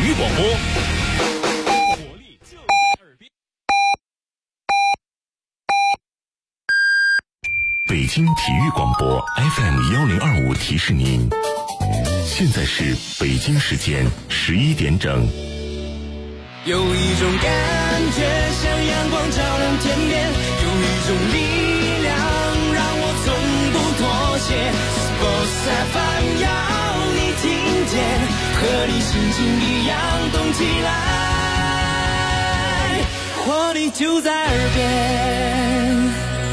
育广播，活力就在耳边。 北京体育广播 FM1025提示您，现在是北京时间11点整。 有一种感觉像阳光照亮天边，有一种力量让我从不妥协。Sports FM 要你听见，和你心情一样动起来，活力就在耳边。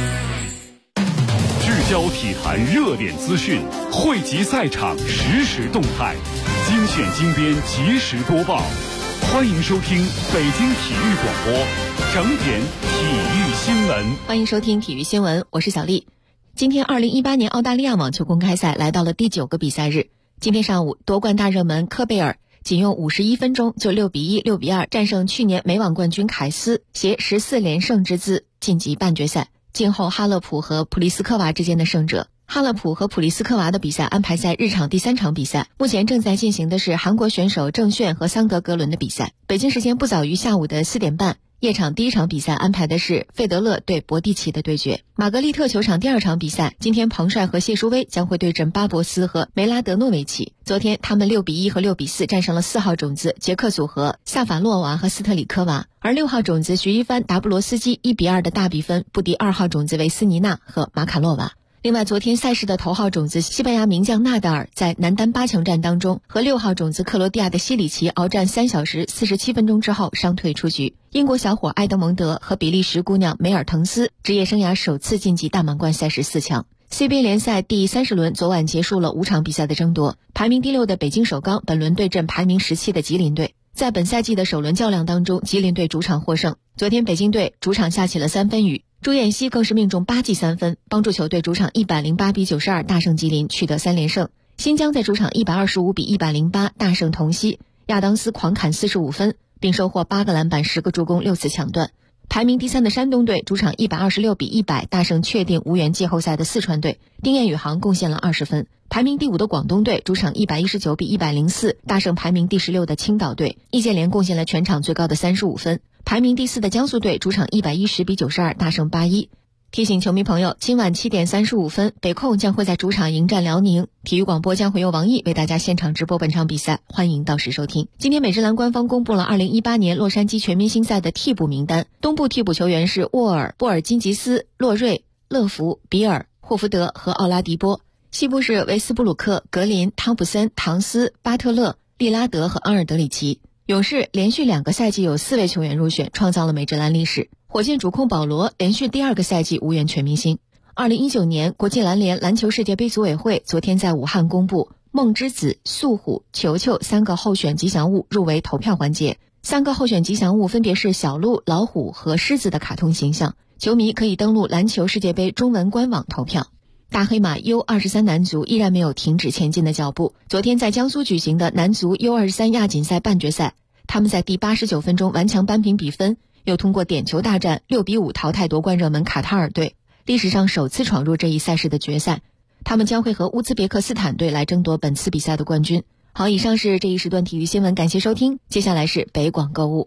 聚焦体坛热点资讯，汇集赛场实时动态，精选精编及时播报。欢迎收听北京体育广播整点体育新闻。 欢迎收听体育新闻，我是小丽。今天2018年澳大利亚网球公开赛来到了第9个比赛日。今天上午，夺冠大热门科贝尔仅用51分钟就6比1、6比2战胜去年美网冠军凯斯，携14连胜之姿晋级半决赛，静候哈勒普和普利斯科娃之间的胜者。哈勒普和普利斯科娃的比赛安排在日场第3场比赛，目前正在进行的是韩国选手郑炫和桑德格伦的比赛。北京时间不早于下午的4点半，夜场第1场比赛安排的是费德勒对博蒂奇的对决。玛格丽特球场第2场比赛，今天彭帅和谢淑薇将会对阵巴博斯和梅拉德诺维奇。昨天他们6比1和6比4战胜了4号种子捷克组合萨法洛娃和斯特里科娃，而6号种子徐一帆达布罗斯基1比2的大比分不敌2号种子维斯尼娜和马卡洛娃。另外，昨天赛事的头号种子西班牙名将纳达尔在男单8强战当中和6号种子克罗地亚的西里奇鏖战3小时47分钟之后伤退出局。英国小伙埃德蒙德和比利时姑娘梅尔滕斯职业生涯首次晋级大满贯赛事4强。CBA 联赛第30轮昨晚结束了5场比赛的争夺，排名第6的北京首钢本轮对阵排名17的吉林队。在本赛季的首轮较量当中，吉林队主场获胜。昨天北京队主场下起了3分雨，朱彦西更是命中8记3分，帮助球队主场108比92大胜吉林，取得3连胜。新疆在主场125比108大胜同曦，亚当斯狂砍45分，并收获8个篮板10个助攻6次抢断。排名第3的山东队主场126比100大胜确定无缘季后赛的四川队，丁彦雨航贡献了20分。排名第5的广东队主场119比104大胜排名第16的青岛队，易建联贡献了全场最高的35分。排名第4的江苏队主场110比92大胜81。提醒球迷朋友，今晚7点35分，北控将会在主场迎战辽宁。体育广播将会由王毅为大家现场直播本场比赛，欢迎到时收听。今天美职篮官方公布了2018年洛杉矶全明星赛的替补名单，东部替补球员是沃尔、波尔津吉斯、洛瑞、勒福、比尔、霍福德和奥拉迪波。西部是维斯布鲁克、格林、汤普森、唐斯、巴特勒、利拉德和昂尔德里奇。勇士连续2个赛季有4位球员入选，创造了美职篮历史。火箭主控保罗连续第2个赛季无缘全明星。2019年国际篮联篮球世界杯组委会昨天在武汉公布梦之子、素虎、球球3个候选吉祥物入围投票环节。3个候选吉祥物分别是小鹿、老虎和狮子的卡通形象，球迷可以登录篮球世界杯中文官网投票。大黑马 U23 男足依然没有停止前进的脚步。昨天在江苏举行的男足 U23 亚锦赛半决赛，他们在第89分钟顽强扳平比分，又通过点球大战6比5淘汰夺冠热门卡塔尔队，历史上首次闯入这一赛事的决赛。他们将会和乌兹别克斯坦队来争夺本次比赛的冠军。好，以上是这一时段体育新闻，感谢收听。接下来是北广购物。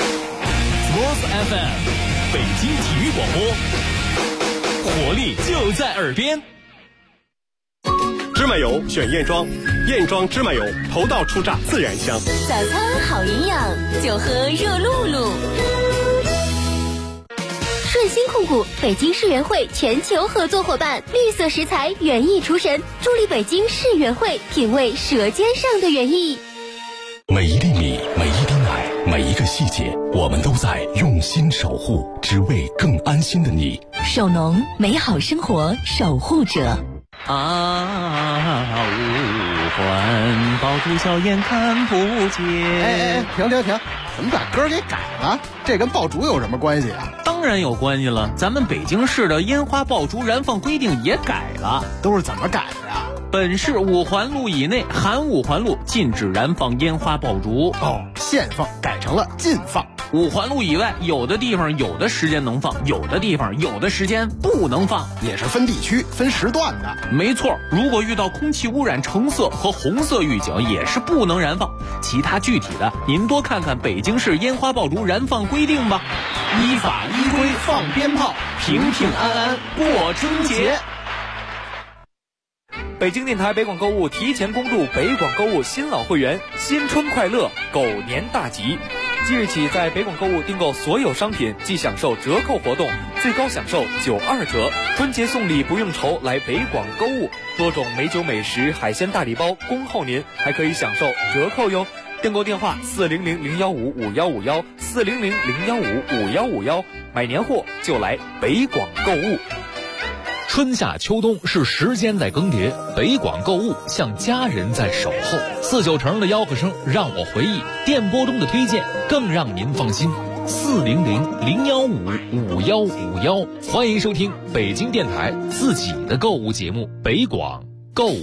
Sports FM 北京体育广播，活力就在耳边。 芝麻油选燕庄，燕庄芝麻油头道出榨自然香。 早餐好营养，就喝热露露。顺鑫控股北京世园会全球合作伙伴，绿色食材园艺厨神，助力北京世园会品味舌尖上的园艺。 每一粒米，每一滴奶，每一个细节，我们都在用心守护，只为更安心的你。 守农，美好生活守护者。 五环爆竹硝烟看不见。 停！怎么把歌给改了？这跟爆竹有什么关系啊？ 当然有关系了，咱们北京市的烟花爆竹燃放规定也改了。 都是怎么改的呀？ 本市5环路以内含5环路禁止燃放烟花爆竹。 限放改成了禁放。 五环路以外，有的地方有的时间能放，有的地方有的时间不能放， 也是分地区分时段的。 没错，如果遇到空气污染橙色和红色预警，也是不能燃放。其他具体的您多看看北京市烟花爆竹燃放规定吧。依法依规放鞭炮，平平安安过春节。 北京电台北广购物提前恭祝北广购物新老会员新春快乐，狗年大吉！即日起，在北广购物订购所有商品即享受折扣活动，最高享受92折。春节送礼不用愁，来北广购物，多种美酒美食、海鲜大礼包恭候您，还可以享受折扣哟。订购电话400-015-5151，400-015-5151，买年货就来北广购物。 春夏秋冬是时间在更迭，北广购物像家人在守候。49成的吆喝声让我回忆，电波中的推荐更让您放心。400-015-5151，欢迎收听北京电台自己的购物节目北广购物。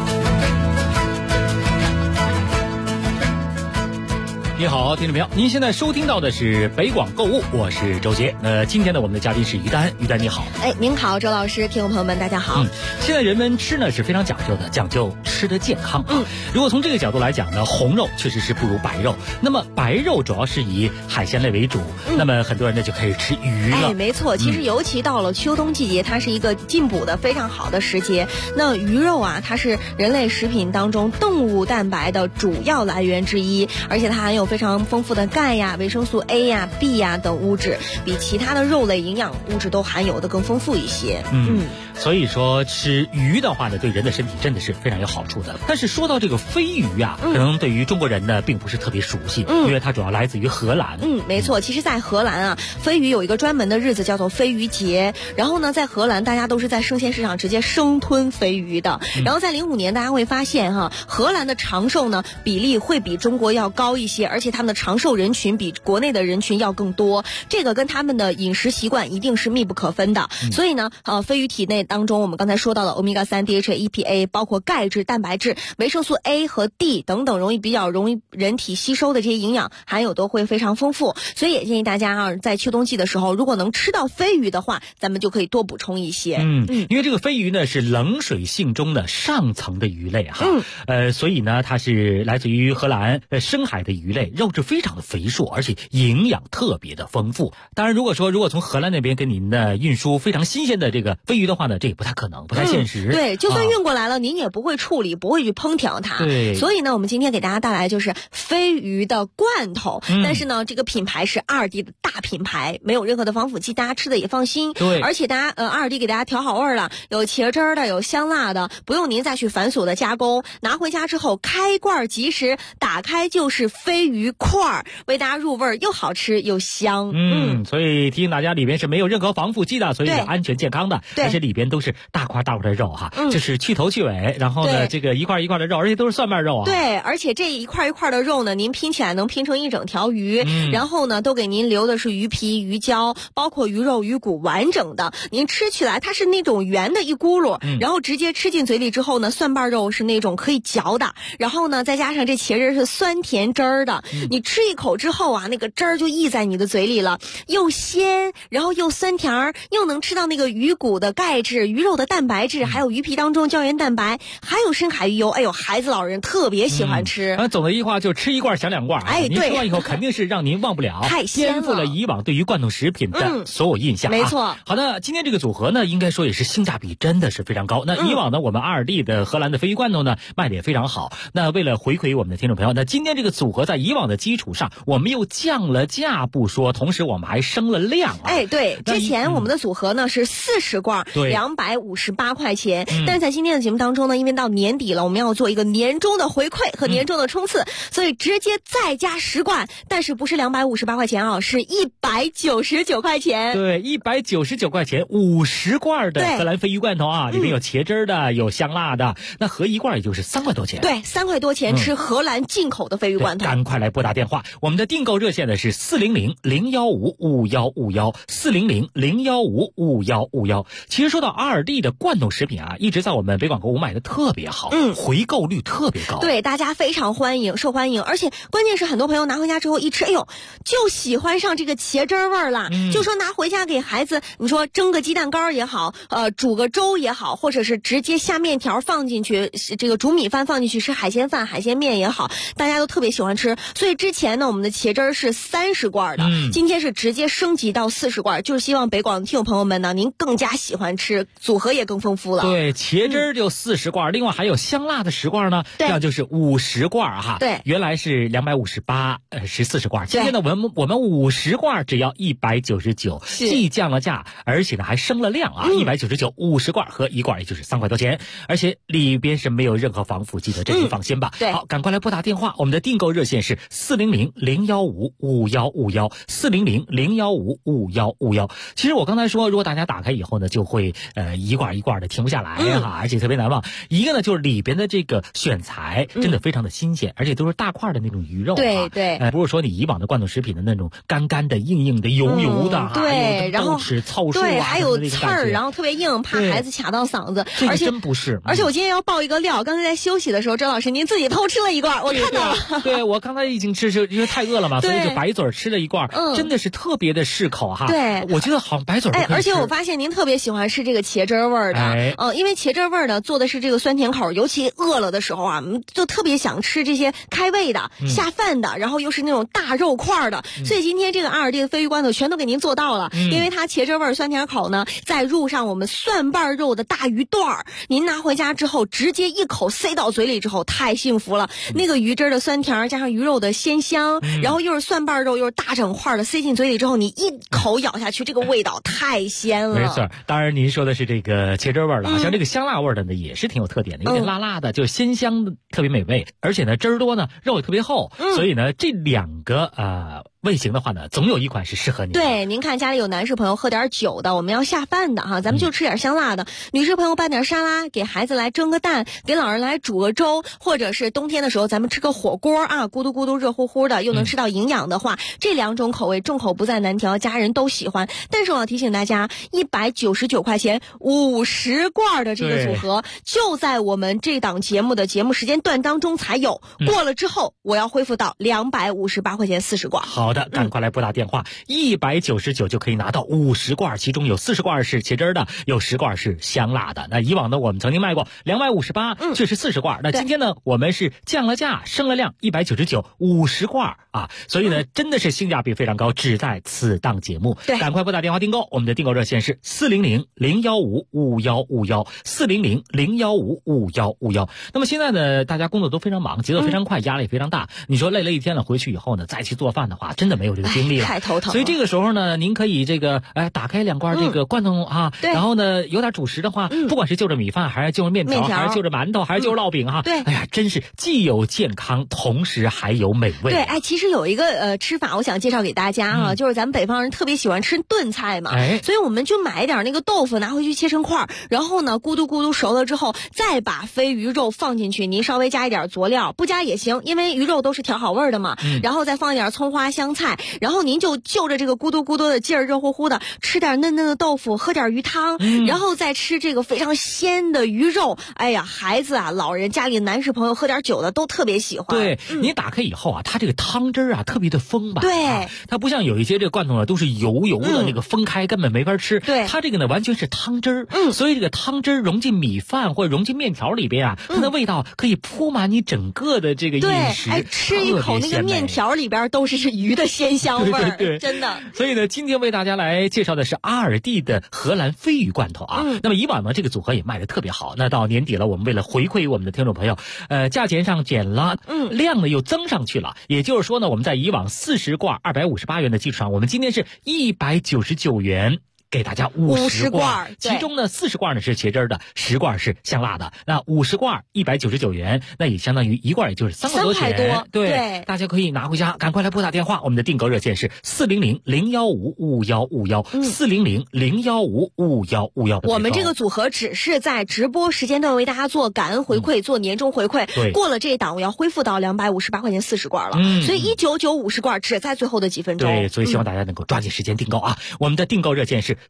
你好，听众朋友，您现在收听到的是北广购物，我是周杰。今天呢，我们的嘉宾是于丹，于丹你好。 您好，周老师，听众朋友们，大家好。 现在人们吃呢是非常讲究的，讲究吃的健康。如果从这个角度来讲呢，红肉确实是不如白肉。那么白肉主要是以海鲜类为主，那么很多人呢就开始吃鱼了。 没错，其实尤其到了秋冬季节，它是一个进补的非常好的时节。那鱼肉啊，它是人类食品当中动物蛋白的主要来源之一，而且它含有非常丰富的钙呀、维生素 A 呀、B 呀等物质，比其他的肉类营养物质都含有的更丰富一些。 所以说吃鱼的话呢，对人的身体真的是非常有好处的。但是说到这个飞鱼啊，可能对于中国人呢并不是特别熟悉，因为它主要来自于荷兰。 没错，其实在荷兰啊，飞鱼有一个专门的日子叫做飞鱼节。然后呢，在荷兰大家都是在生鲜市场直接生吞飞鱼的。然后在05年大家会发现荷兰的长寿呢比例会比中国要高一些，而且他们的长寿人群比国内的人群要更多，这个跟他们的饮食习惯一定是密不可分的。所以呢，飞鱼体内当中我们刚才说到的欧米伽3、DHA、EPA， 包括钙质、蛋白质、维生素 A 和 D 等等比较容易人体吸收的这些营养含有都会非常丰富。所以也建议大家在秋冬季的时候，如果能吃到飞鱼的话，咱们就可以多补充一些。 因为这个飞鱼呢是冷水性中的上层的鱼类所以呢它是来自于荷兰深海的鱼类，肉质非常的肥硕，而且营养特别的丰富。当然如果从荷兰那边给您的运输非常新鲜的这个飞鱼的话呢，这也不太可能，不太现实。 对，就算运过来了，您也不会处理，不会去烹调它。 对， 所以呢，我们今天给大家带来就是飞鱼的罐头，但是呢，这个品牌是2D的大品牌，没有任何的防腐剂，大家吃的也放心。 对， 而且大家2D 给大家调好味了，有茄汁的，有香辣的，不用您再去繁琐的加工。拿回家之后，开罐即食，打开就是飞鱼块，为大家入味，又好吃又香。 所以提醒大家，里边是没有任何防腐剂的，所以是安全健康的。而且里边都是大块大块的肉就是去头去尾，然后呢这个一块一块的肉，而且都是蒜瓣肉对，而且这一块一块的肉呢，您拼起来能拼成一整条鱼，然后呢都给您留的是鱼皮、鱼胶，包括鱼肉、鱼骨完整的。您吃起来它是那种圆的一咕噜，然后直接吃进嘴里之后呢，蒜瓣肉是那种可以嚼的，然后呢再加上这茄汁是酸甜汁儿的，你吃一口之后啊，那个汁儿就溢在你的嘴里了，又鲜，然后又酸甜，又能吃到那个鱼骨的钙质、鱼肉的蛋白质，还有鱼皮当中胶原蛋白，还有深海鱼油。哎呦，孩子老人特别喜欢吃。 总的一句话就吃一罐想2罐。您吃完以后肯定是让您忘不了， 太鲜了， 颠覆了以往对于罐头食品的所有印象。 没错。 好的，今天这个组合呢，应该说也是性价比真的是非常高。那以往呢，我们2D的荷兰的飞鱼罐头呢卖的也非常好。那为了回馈我们的听众朋友，那今天这个组合在以往的基础上，我们又降了价不说，同时我们还升了量对，之前我们的组合呢是40罐，258块钱。但是在今天的节目当中呢，因为到年底了，我们要做一个年终的回馈和年终的冲刺，所以直接再加10罐，但是不是258块钱是199块钱。 对，199块钱50罐的荷兰飞鱼罐头里面有茄汁的，有香辣的，那合一罐也就是3块多钱。 对，3块多钱吃荷兰进口的飞鱼罐头。 赶快来拨打电话。我们的订购热线呢是400-015-5151，400-015-5151。其实说到阿尔蒂的罐头食品啊，一直在我们北广购物卖的特别好，回购率特别高。 对，大家非常受欢迎，而且关键是很多朋友拿回家之后一吃，哎呦，就喜欢上这个茄汁味儿了。就说拿回家给孩子，你说蒸个鸡蛋糕也好，煮个粥也好，或者是直接下面条放进去，这个煮米饭放进去吃海鲜饭、海鲜面也好，大家都特别喜欢吃。所以之前呢，我们的茄汁是30罐的，今天是直接升级到40罐，就是希望北广的听友朋友们呢，您更加喜欢吃，组合也更丰富了。 对，茄汁就40罐，另外还有香辣的10罐呢，这样就是50罐哈。 对， 原来是258，是40罐，今天呢我们50罐只要199，既降了价，而且呢还升了量啊，199，50罐和1罐也就是3块多钱，而且里边是没有任何防腐剂的，这您放心吧。 对， 好，赶快来拨打电话，我们的订购热线是400-015-5151，400-015-5151。其实我刚才说，如果大家打开以后呢，就会一罐一罐的停不下来哈，而且特别难忘。一个呢就是里边的这个选材真的非常的新鲜，而且都是大块的那种鱼肉。 对， 不是说你以往的罐头食品的那种干干的、硬硬的、油油的哈， 对，然后豆豉、糙树对，还有刺儿， 然后特别硬，怕孩子卡到嗓子。 这个真不是。 而且我今天要爆一个料，刚才在休息的时候，周老师您自己偷吃了一罐，我看到了。 对，我刚才已经吃，因为太饿了嘛，所以就白嘴吃了一罐，真的是特别的适口哈。 对， 我觉得好像白嘴。 而且我发现您特别喜欢吃这个茄汁味儿的，因为茄汁味儿呢做的是这个酸甜口，尤其饿了的时候啊，就特别想吃这些开胃的、下饭的，然后又是那种大肉块的，所以今天这个阿尔蒂的鲱鱼罐头全都给您做到了，因为它茄汁味儿、酸甜口呢，再入上我们蒜瓣肉的大鱼段儿，您拿回家之后直接一口塞到嘴里之后，太幸福了。那个鱼汁的酸甜加上鱼肉的鲜香，然后又是蒜瓣肉又是大整块的，塞进嘴里之后，你一口咬下去，这个味道太鲜了。 没错，当然您说的是这个茄汁味儿的，像这个香辣味儿的呢，也是挺有特点的，有点辣辣的，就鲜香的，特别美味，而且呢汁儿多呢，肉也特别厚，所以呢这两个味型的话呢，总有一款是适合你的。 对，您看家里有男士朋友喝点酒的，我们要下饭的哈，咱们就吃点香辣的。女士朋友拌点沙拉，给孩子来蒸个蛋，给老人来煮个粥，或者是冬天的时候咱们吃个火锅啊，咕嘟咕嘟热乎乎的，又能吃到营养的话，这两种口味众口不在难调，家人都喜欢。但是我要提醒大家，199块钱50罐的这个组合，就在我们这档节目的节目时间段当中才有，过了之后我要恢复到258块钱40罐。 好的，赶快来拨打电话，199就可以拿到50罐，其中有40罐是茄汁的，有10罐是香辣的。那以往呢，我们曾经卖过258，却是40罐。那今天呢，我们是降了价，升了量，199 50罐啊，所以呢，真的是性价比非常高，只在此档节目。 对， 赶快拨打电话订购，我们的订购热线是400-015-5151，400-015-5151。那么现在呢，大家工作都非常忙，节奏非常快，压力非常大。你说累了一天了，回去以后呢，再去做饭的话，真的没有这个精力了， 太头疼了。 所以这个时候呢，您可以打开2罐这个罐头啊，然后呢有点主食的话，不管是就着米饭，还是就着面条，还是就着馒头，还是就着烙饼哈， 对， 哎呀，真是既有健康，同时还有美味。 对，其实有一个吃法，我想介绍给大家哈，就是咱们北方人特别喜欢吃炖菜嘛，所以我们就买一点那个豆腐，拿回去切成块，然后呢咕嘟咕嘟熟了之后，再把鲱鱼肉放进去，您稍微加一点佐料，不加也行，因为鱼肉都是调好味的嘛，然后再放一点葱花香菜，然后您就着这个咕嘟咕嘟的劲儿，热乎乎的，吃点嫩嫩的豆腐，喝点鱼汤，然后再吃这个非常鲜的鱼肉。哎呀，孩子啊，老人，家里男士朋友喝点酒的都特别喜欢。 对，你打开以后啊，它这个汤汁啊特别的丰满。 对， 它不像有一些这个罐头呢，都是油油的，那个分开根本没法吃。 对， 它这个呢完全是汤汁所以这个汤汁融进米饭或者融进面条里边啊，它的味道可以铺满你整个的这个饮食。 对，吃一口那个面条里边都是鱼的鲜香味儿， 对， 真的。 所以呢，今天为大家来介绍的是阿尔蒂的荷兰鲱鱼罐头啊。那么以往呢，这个组合也卖得特别好。那到年底了，我们为了回馈我们的听众朋友，价钱上减了，量呢又增上去了。也就是说呢，我们在以往40罐258元的基础上，我们今天是199元给大家50罐， 对， 其中呢40罐呢是茄汁的，10罐是香辣的。那50罐199元，那也相当于1罐也就是3块多钱。 多， 对，大家可以拿回家，赶快来拨打电话，我们的订购热线是400-015-5151，400-015-5151。 我们这个组合只是在直播时间段为大家做感恩回馈，做年终回馈。 对， 过了这一档，我要恢复到258块钱40罐了。所以19950罐只在最后的几分钟。 对，所以希望大家能够抓紧时间订购啊！我们的订购热线是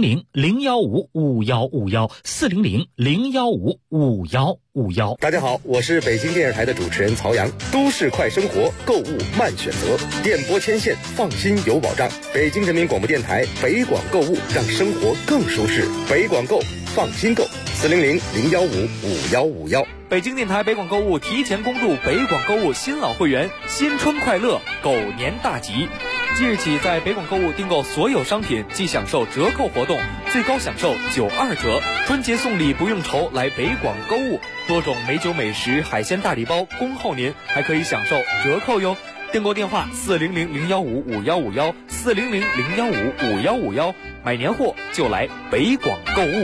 400-015-5151，400-015-5151。 大家好，我是北京电视台的主持人曹阳。都市快生活，购物慢选择，电波牵线，放心有保障。北京人民广播电台北广购物，让生活更舒适。北广购，放心购，400-015-5151。 北京电台北广购物提前恭祝北广购物新老会员新春快乐，狗年大吉！即日起，在北广购物订购所有商品即享受折扣活动，最高享受92折。春节送礼不用愁，来北广购物，多种美酒美食、海鲜大礼包恭候您，还可以享受折扣哟。订购电话400-015-5151，400-015-5151，买年货就来北广购物。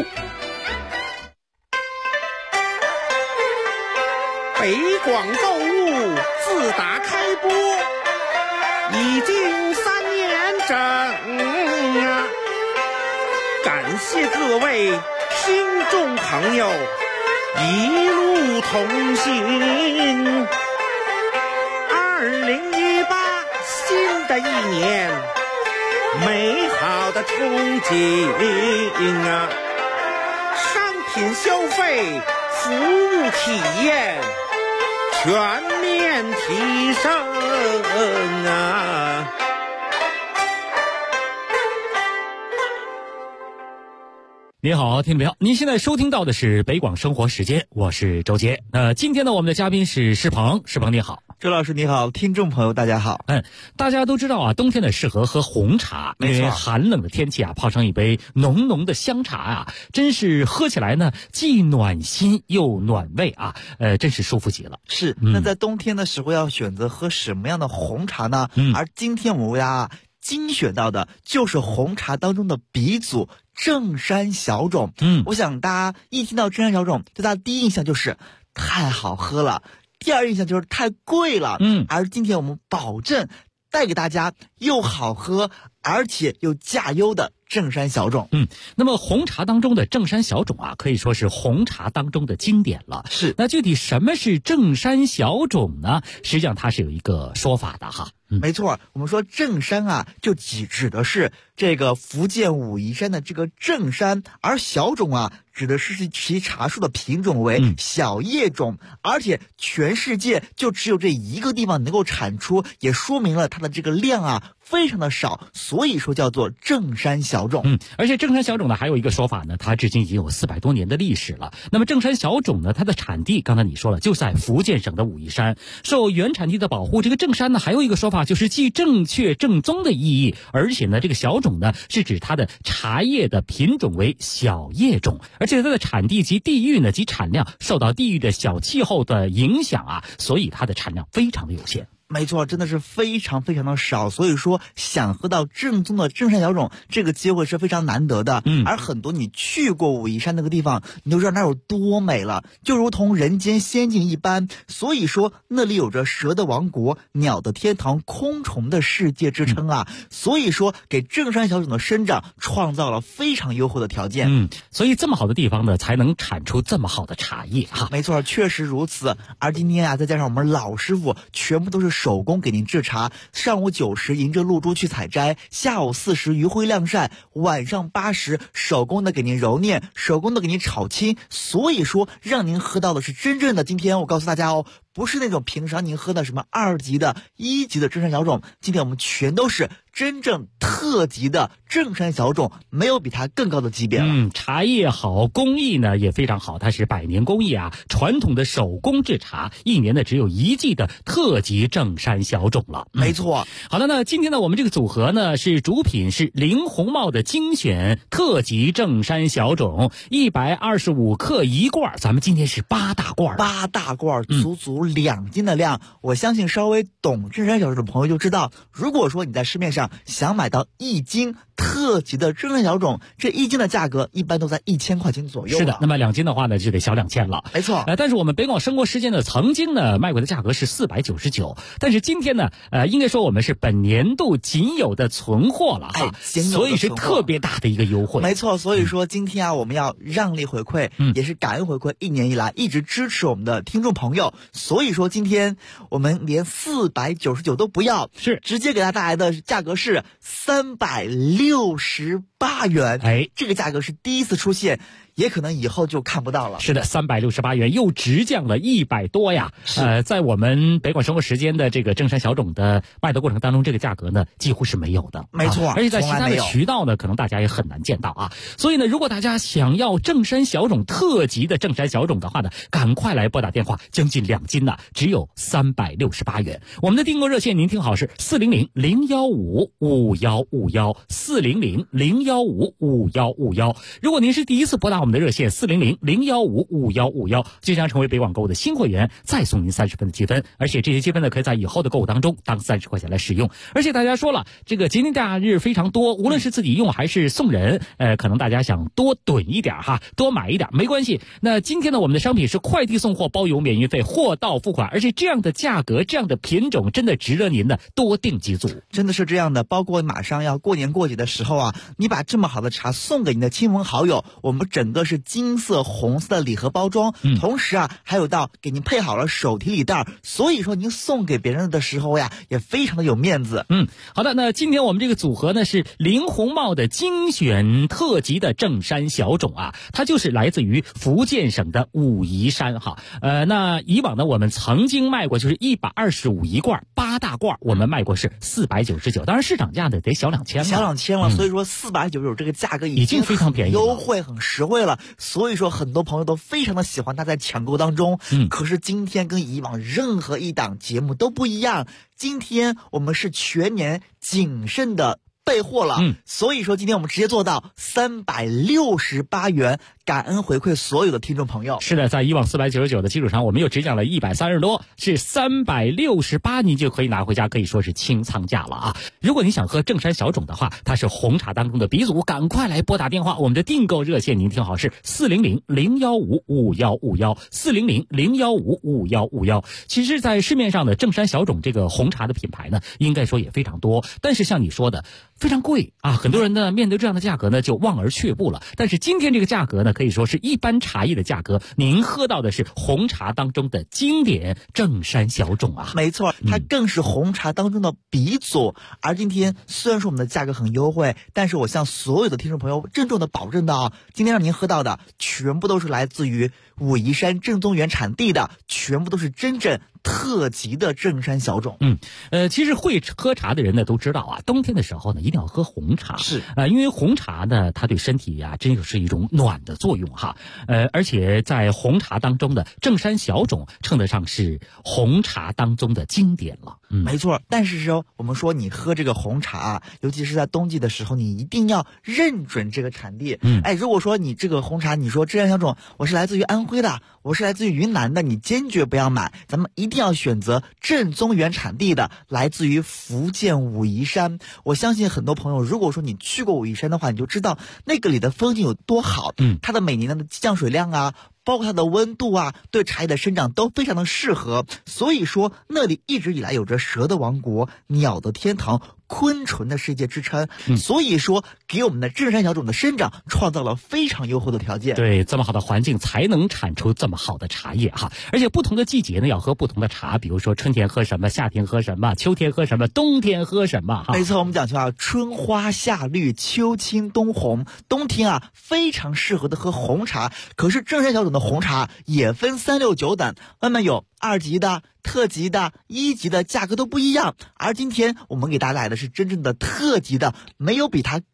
北广购物自打开播已经3年整啊，感谢各位听众朋友一路同行。2018新的一年，美好的憧憬啊，商品消费，服务体验全面提升啊！ 您好，听众朋友，您现在收听到的是北广生活时间，我是周杰。今天呢，我们的嘉宾是施鹏，施鹏你好。 周老师你好，听众朋友大家好。 大家都知道啊，冬天呢适合喝红茶，因为寒冷的天气啊，泡上一杯浓浓的香茶啊，真是喝起来呢既暖心又暖胃啊，真是舒服极了。 是，那在冬天的时候要选择喝什么样的红茶呢？而今天我们为大家精选到的就是红茶当中的鼻祖正山小种。我想大家一听到正山小种，对它的第一印象就是太好喝了，第二印象就是太贵了。而今天我们保证带给大家又好喝而且又价优的正山小种。 那么红茶当中的正山小种啊，可以说是红茶当中的经典了。 是， 那具体什么是正山小种呢？实际上它是有一个说法的哈。 没错，我们说正山啊，就指的是这个福建武夷山的这个正山，而小种啊，指的是其茶树的品种为小叶种，而且全世界就只有这一个地方能够产出，也说明了它的这个量啊非常的少，所以说叫做正山小种。 而且正山小种呢，还有一个说法呢，它至今已经有400多年的历史了。那么正山小种呢，它的产地刚才你说了，就在福建省的武夷山，受原产地的保护。这个正山呢，还有一个说法就是既正确正宗的意义，而且呢，这个小种呢是指它的茶叶的品种为小叶种，而且它的产地及地域呢及产量受到地域的小气候的影响啊，所以它的产量非常的有限。 没错，真的是非常非常的少，所以说想喝到正宗的正山小种，这个机会是非常难得的。而很多你去过武夷山那个地方，你都知道那有多美了，就如同人间仙境一般。所以说那里有着蛇的王国、鸟的天堂、空虫的世界之称啊。所以说给正山小种的生长创造了非常优厚的条件。 所以这么好的地方呢，才能产出这么好的茶叶哈。 没错，确实如此。而今天啊，再加上我们老师傅全部都是手工给您制茶，上午9时迎着露珠去采摘，下午4时余晖晾晒，晚上8时手工的给您揉捻，手工的给您炒青。所以说让您喝到的是真正的，今天我告诉大家哦，不是那种平常您喝的什么2级的、1级的正山小种，今天我们全都是真正特级的正山小种，没有比它更高的级别了。 茶叶好，工艺呢也非常好，它是100年工艺啊，传统的手工制茶，一年呢只有1季的特级正山小种了。 没错。 好的，那今天呢我们这个组合呢是主品是林红帽的精选特级正山小种，125克1罐，咱们今天是8大罐。 8大罐，足足 2斤的量。我相信稍微懂正山小种的朋友就知道，如果说你在市面上想买到1斤特级的正山小种，这1斤的价格一般都在1000块钱左右。 是的，那么2斤的话呢，就得小2000了。 没错。 但是我们北广生活时间呢，曾经呢卖过的价格是499，但是今天呢，应该说我们是本年度仅有的存货了哈，所以是特别大的一个优惠。 没错，所以说今天啊，我们要让利回馈，也是感恩回馈1年以来一直支持我们的听众朋友。所以说今天我们连499都不要， 是直接给大家带来的价格是368元。这个价格是第一次出现，也可能以后就看不到了。 是的，368元又直降了100多呀。在我们北广生活时间的这个正山小种的卖的过程当中，这个价格呢几乎是没有的。 没错， 而且在其他的渠道呢，可能大家也很难见到啊。所以呢，如果大家想要正山小种特级的正山小种的话呢，赶快来拨打电话，将近2斤呢，只有368元。我们的订购热线您听好是400-015-5151，400-015-5151。如果您是第一次拨打我们的热线400-015-5151，就将成为北广购的新会员，再送您30分的积分，而且这些积分呢可以在以后的购物当中当30块钱来使用。而且大家说了，这个节庆假日非常多，无论是自己用还是送人，可能大家想多囤一点哈，多买一点没关系。那今天呢，我们的商品是快递送货，包邮免运费，货到付款，而且这样的价格，这样的品种，真的值得您的多订几组。 真的是这样的，包括马上要过年过节的时候啊，你把这么好的茶送给你的亲朋好友，我们整个是金色红色的礼盒包装，同时啊还有到给您配好了手提礼袋，所以说您送给别人的时候呀也非常的有面子。 好的，那今天我们这个组合呢是林红帽的精选特级的正山小种啊，它就是来自于福建省的武夷山哈。那以往呢我们曾经卖过就是125一罐，8大罐我们卖过是499，当然市场价呢得小2000了， 小2000了，所以说499这个价格已经非常便宜了， 优惠很实惠了，所以说很多朋友都非常的喜欢它在抢购当中。可是今天跟以往任何一档节目都不一样，今天我们是全年谨慎的备货了，所以说今天我们直接做到368元，感恩回馈所有的听众朋友。 是的，在以往499的基础上，我们又只降了130多，是368，您就可以拿回家，可以说是清仓价了啊！如果你想喝正山小种的话，它是红茶当中的鼻祖，赶快来拨打电话，我们的订购热线您听好是400-015-5151，400-015-5151。其实在市面上的正山小种这个红茶的品牌呢，应该说也非常多，但是像你说的非常贵啊，很多人呢面对这样的价格呢就望而却步了。但是今天这个价格呢，可以说是一般茶叶的价格，您喝到的是红茶当中的经典正山小种啊。 没错，它更是红茶当中的鼻祖。而今天虽然说我们的价格很优惠，但是我向所有的听众朋友郑重的保证到，今天让您喝到的全部都是来自于武夷山正宗原产地的，全部都是真正特级的正山小种。 其实会喝茶的人呢都知道啊，冬天的时候呢一定要喝红茶， 是因为红茶呢它对身体啊真是一种暖的作用哈。而且在红茶当中的正山小种称得上是红茶当中的经典了。 没错，但是说我们说你喝这个红茶啊，尤其是在冬季的时候，你一定要认准这个产地。如果说你这个红茶，你说正山小种我是来自于安徽的，我是来自于云南的，你坚决不要买，咱们一定要选择正宗原产地的，来自于福建武夷山。我相信很多朋友，如果说你去过武夷山的话，你就知道那个里的风景有多好，它的每年的降水量啊，包括它的温度啊，对茶叶的生长都非常的适合。所以说那里一直以来有着蛇的王国、鸟的天堂、昆虫的世界之称，所以说给我们的正山小种的生长创造了非常优厚的条件。 对，这么好的环境才能产出这么好的茶叶哈。而且不同的季节呢要喝不同的茶，比如说春天喝什么，夏天喝什么，秋天喝什么，冬天喝什么哈。 没错，我们讲究啊，春花夏绿，秋青冬红，冬天啊非常适合的喝红茶。可是正山小种的红茶也分3、6、9等，外面有2级的、特级的、1级的，价格都不一样。而今天我们给大家来的是真正的特级的，没有比它更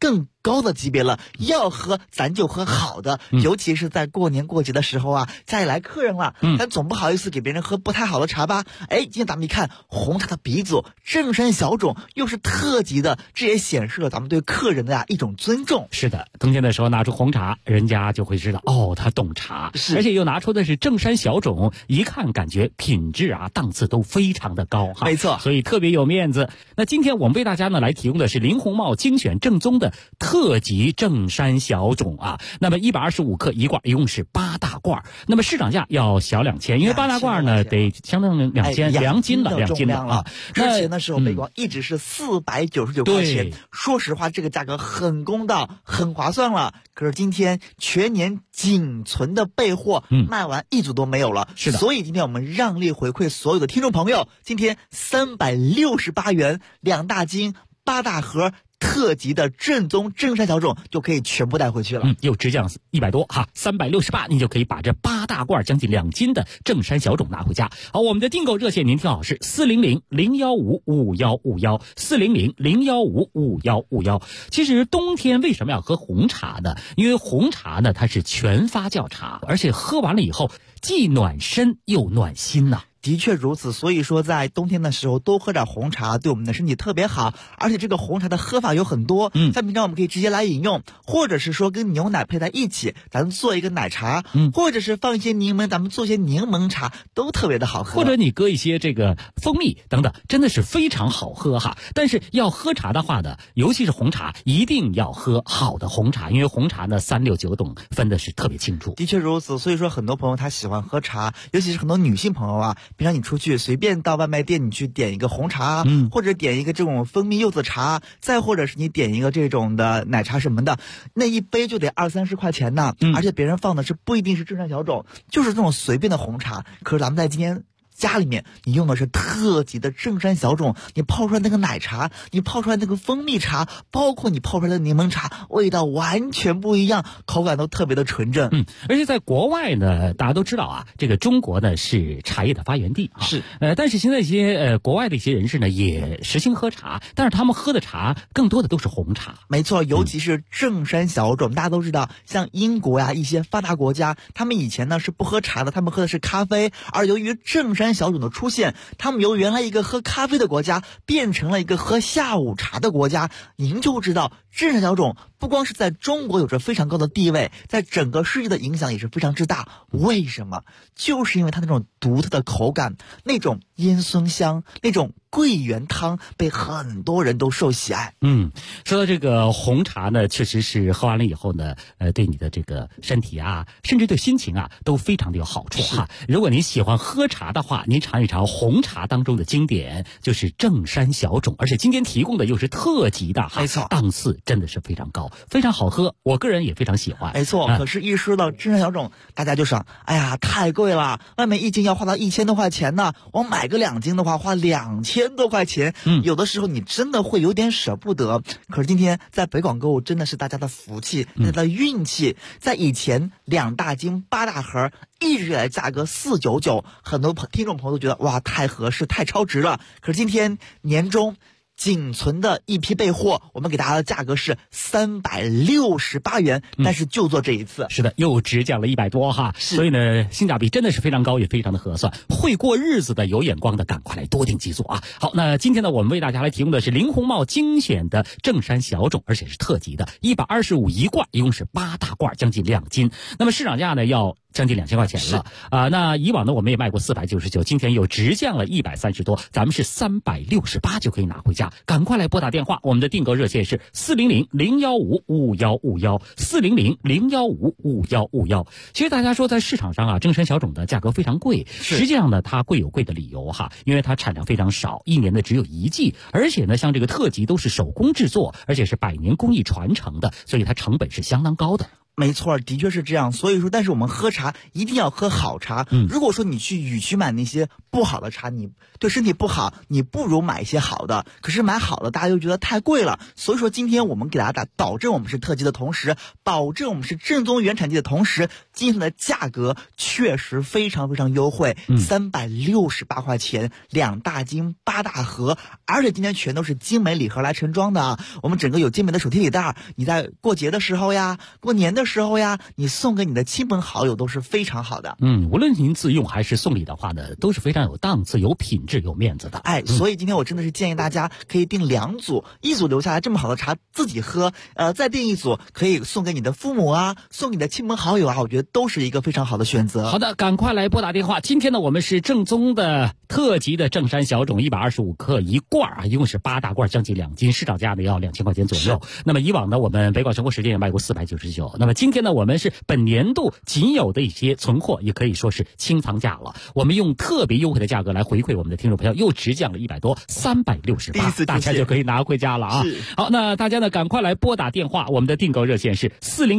高的级别了，要喝咱就喝好的，尤其是在过年过节的时候啊，家里来客人了，咱总不好意思给别人喝不太好的茶吧？哎，今天咱们一看红茶的鼻祖正山小种又是特级的，这也显示了咱们对客人的一种尊重。 是的，冬天的时候拿出红茶，人家就会知道哦，他懂茶，而且又拿出的是正山小种，一看感觉品质啊档次都非常的高哈。 没错， 所以特别有面子。那今天我们为大家呢来提供的是林红帽精选正宗的特级正山小种啊。那么125克一罐，一共是8大罐。那么市场价要小2000，因为8大罐呢得相当于2斤了，2斤了啊。 之前的时候北广一直是499块钱，说实话这个价格很公道，很划算了。可是今天全年仅存的备货卖完一组都没有了， 是的。 所以今天我们让利回馈所有的听众朋友，今天368元2大斤8大盒特级的正宗正山小种就可以全部带回去了。 又直降100多哈，368你就可以把这8大罐将近2斤的正山小种拿回家。好，我们的订购热线您听好是400-015-5151，400-015-5151。其实冬天为什么要喝红茶呢？因为红茶呢它是全发酵茶，而且喝完了以后既暖身又暖心呐。 的确如此，所以说在冬天的时候多喝点红茶对我们的身体特别好，而且这个红茶的喝法有很多，像平常我们可以直接来饮用，或者是说跟牛奶配在一起，咱们做一个奶茶，或者是放一些柠檬，咱们做一些柠檬茶，都特别的好喝。 或者你搁一些这个蜂蜜等等，真的是非常好喝哈。但是要喝茶的话呢，尤其是红茶，一定要喝好的红茶，因为红茶呢3、6、9种分的是特别清楚。 的确如此，所以说很多朋友他喜欢喝茶，尤其是很多女性朋友啊，平常你出去随便到外卖店你去点一个红茶，或者点一个这种蜂蜜柚子茶，再或者是你点一个这种的奶茶什么的，那一杯就得20-30块钱呢，而且别人放的是不一定是正山小种，就是这种随便的红茶。可是咱们在今天家里面你用的是特级的正山小种，你泡出来那个奶茶，你泡出来那个蜂蜜茶，包括你泡出来的柠檬茶，味道完全不一样，口感都特别的纯正。 而且在国外呢，大家都知道啊，这个中国呢是茶叶的发源地啊， 是但是现在一些国外的一些人士呢也实行喝茶，但是他们喝的茶更多的都是红茶。 没错，尤其是正山小种，大家都知道，像英国呀一些发达国家，他们以前呢是不喝茶的，他们喝的是咖啡，而由于正山小种的出现，他们由原来一个喝咖啡的国家变成了一个喝下午茶的国家。您就知道正山小种不光是在中国有着非常高的地位，在整个世界的影响也是非常之大。为什么？就是因为它那种独特的口感，那种烟熏香，那种桂圆汤被很多人都受喜爱。 说到这个红茶呢，确实是喝完了以后呢，对你的这个身体啊，甚至对心情啊，都非常的有好处哈。如果您喜欢喝茶的话，您尝一尝红茶当中的经典，就是正山小种，而且今天提供的又是特级的哈， 没错， 档次真的是非常高，非常好喝，我个人也非常喜欢。 没错，可是一说到正山小种，大家就想，哎呀，太贵了，外面1斤要花到1000多块钱呢，我买个2斤的话花2000多块钱，有的时候你真的会有点舍不得。可是今天在北广购物真的是大家的福气，大家的运气。在以前2大斤8大盒一直以来价格499，很多听众朋友都觉得哇太合适太超值了。可是今天年终仅存的一批备货，我们给大家的价格是368元，但是就做这一次。 是的，又直降了100多哈，所以呢，性价比真的是非常高，也非常的合算。会过日子的、有眼光的，赶快来多订几组啊！好，那今天呢，我们为大家来提供的是林红帽精选的正山小种，而且是特级的，125一罐，一共是8大罐，将近2斤。那么市场价呢，要将近2000块钱了啊！那以往呢，我们也卖过499，今天又直降了130多，咱们是368就可以拿回家。赶快来拨打电话，我们的订购热线是400-015-5151，400-015-5151。其实大家说在市场上啊，正山小种的价格非常贵，实际上呢，它贵有贵的理由哈，因为它产量非常少，一年呢只有1季，而且呢，像这个特级都是手工制作，而且是100年工艺传承的，所以它成本是相当高的。 没错，的确是这样。所以说，但是我们喝茶一定要喝好茶。如果说你与其买那些不好的茶，你对身体不好，你不如买一些好的。可是买好的，大家又觉得太贵了。所以说，今天我们给大家保证我们是特级的同时，保证我们是正宗原产地的同时， 今天的价格确实非常非常优惠，368块钱2大斤8大盒，而且今天全都是精美礼盒来盛装的啊。我们整个有精美的手提礼袋，你在过节的时候呀，过年的时候呀，你送给你的亲朋好友都是非常好的。 无论您自用还是送礼的话呢，都是非常有档次、有品质、有面子的。 所以今天我真的是建议大家可以订2组，一组留下来这么好的茶自己喝，再订一组可以送给你的父母啊，送给你的亲朋好友啊，我觉得都是一个非常好的选择。 好的，赶快来拨打电话。今天呢，我们是正宗的特级的正山小种，125克一罐啊，一共是8大罐，将近2斤，市场价呢要2000块钱左右。那么以往呢，我们北广生活时间也卖过499。那么今天呢，我们是本年度仅有的一些存货，也可以说是清仓价了。我们用特别优惠的价格来回馈我们的听众朋友，又直降了100多，368，大家就可以拿回家了啊。好，那大家呢赶快来拨打电话，我们的订购热线是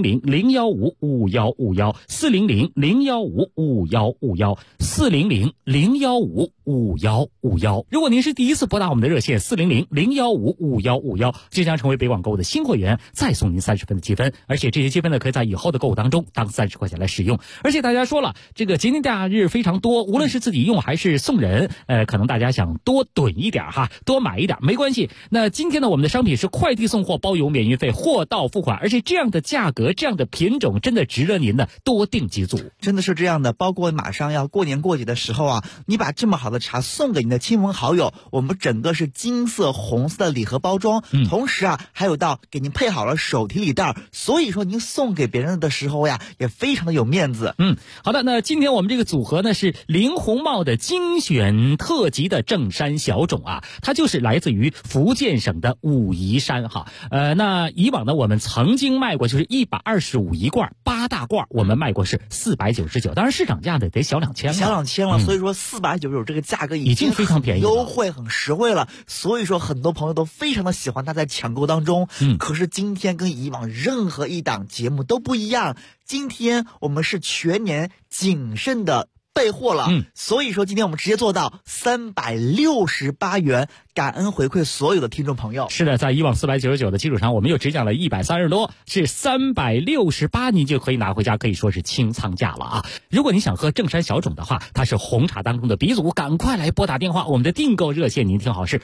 400-015-5151，400-015-5151，400-015-5151。如果您是第一次拨打我们的热线400-015-5151，就将成为北广购物的新会员，再送您30分的积分，而且这些积分呢可以在以后的购物当中当30块钱来使用。而且大家说了，这个节庆假日非常多，无论是自己用还是送人，可能大家想多囤一点哈，多买一点没关系。那今天呢，我们的商品是快递送货，包邮免运费，货到付款，而且这样的价格、这样的品种，真的值得您的多订几组。 真的是这样的，包括马上要过年过节的时候啊，你把这么好的茶送给你的亲朋好友，我们整个是金色、红色的礼盒包装，同时啊，还有到给您配好了手提礼袋，所以说您送给别人的时候呀，也非常的有面子。 好的，那今天我们这个组合呢是林红帽的精选特级的正山小种啊，它就是来自于福建省的武夷山哈。那以往呢，我们曾经卖过就是125一罐8大罐，我们卖过是499，当然市场价的得小2000了， 小2000了，所以说499这个价格已经非常便宜了， 优惠很实惠了，所以说很多朋友都非常的喜欢它在抢购当中。可是今天跟以往任何一档节目都不一样，今天我们是全年谨慎的备货了，所以说今天我们直接做到368元，感恩回馈所有的听众朋友。 是的，在以往499的基础上，我们又只讲了130多，是368，您就可以拿回家，可以说是清仓价了啊。如果你想喝正山小种的话，它是红茶当中的鼻祖，赶快来拨打电话，我们的订购热线您听好是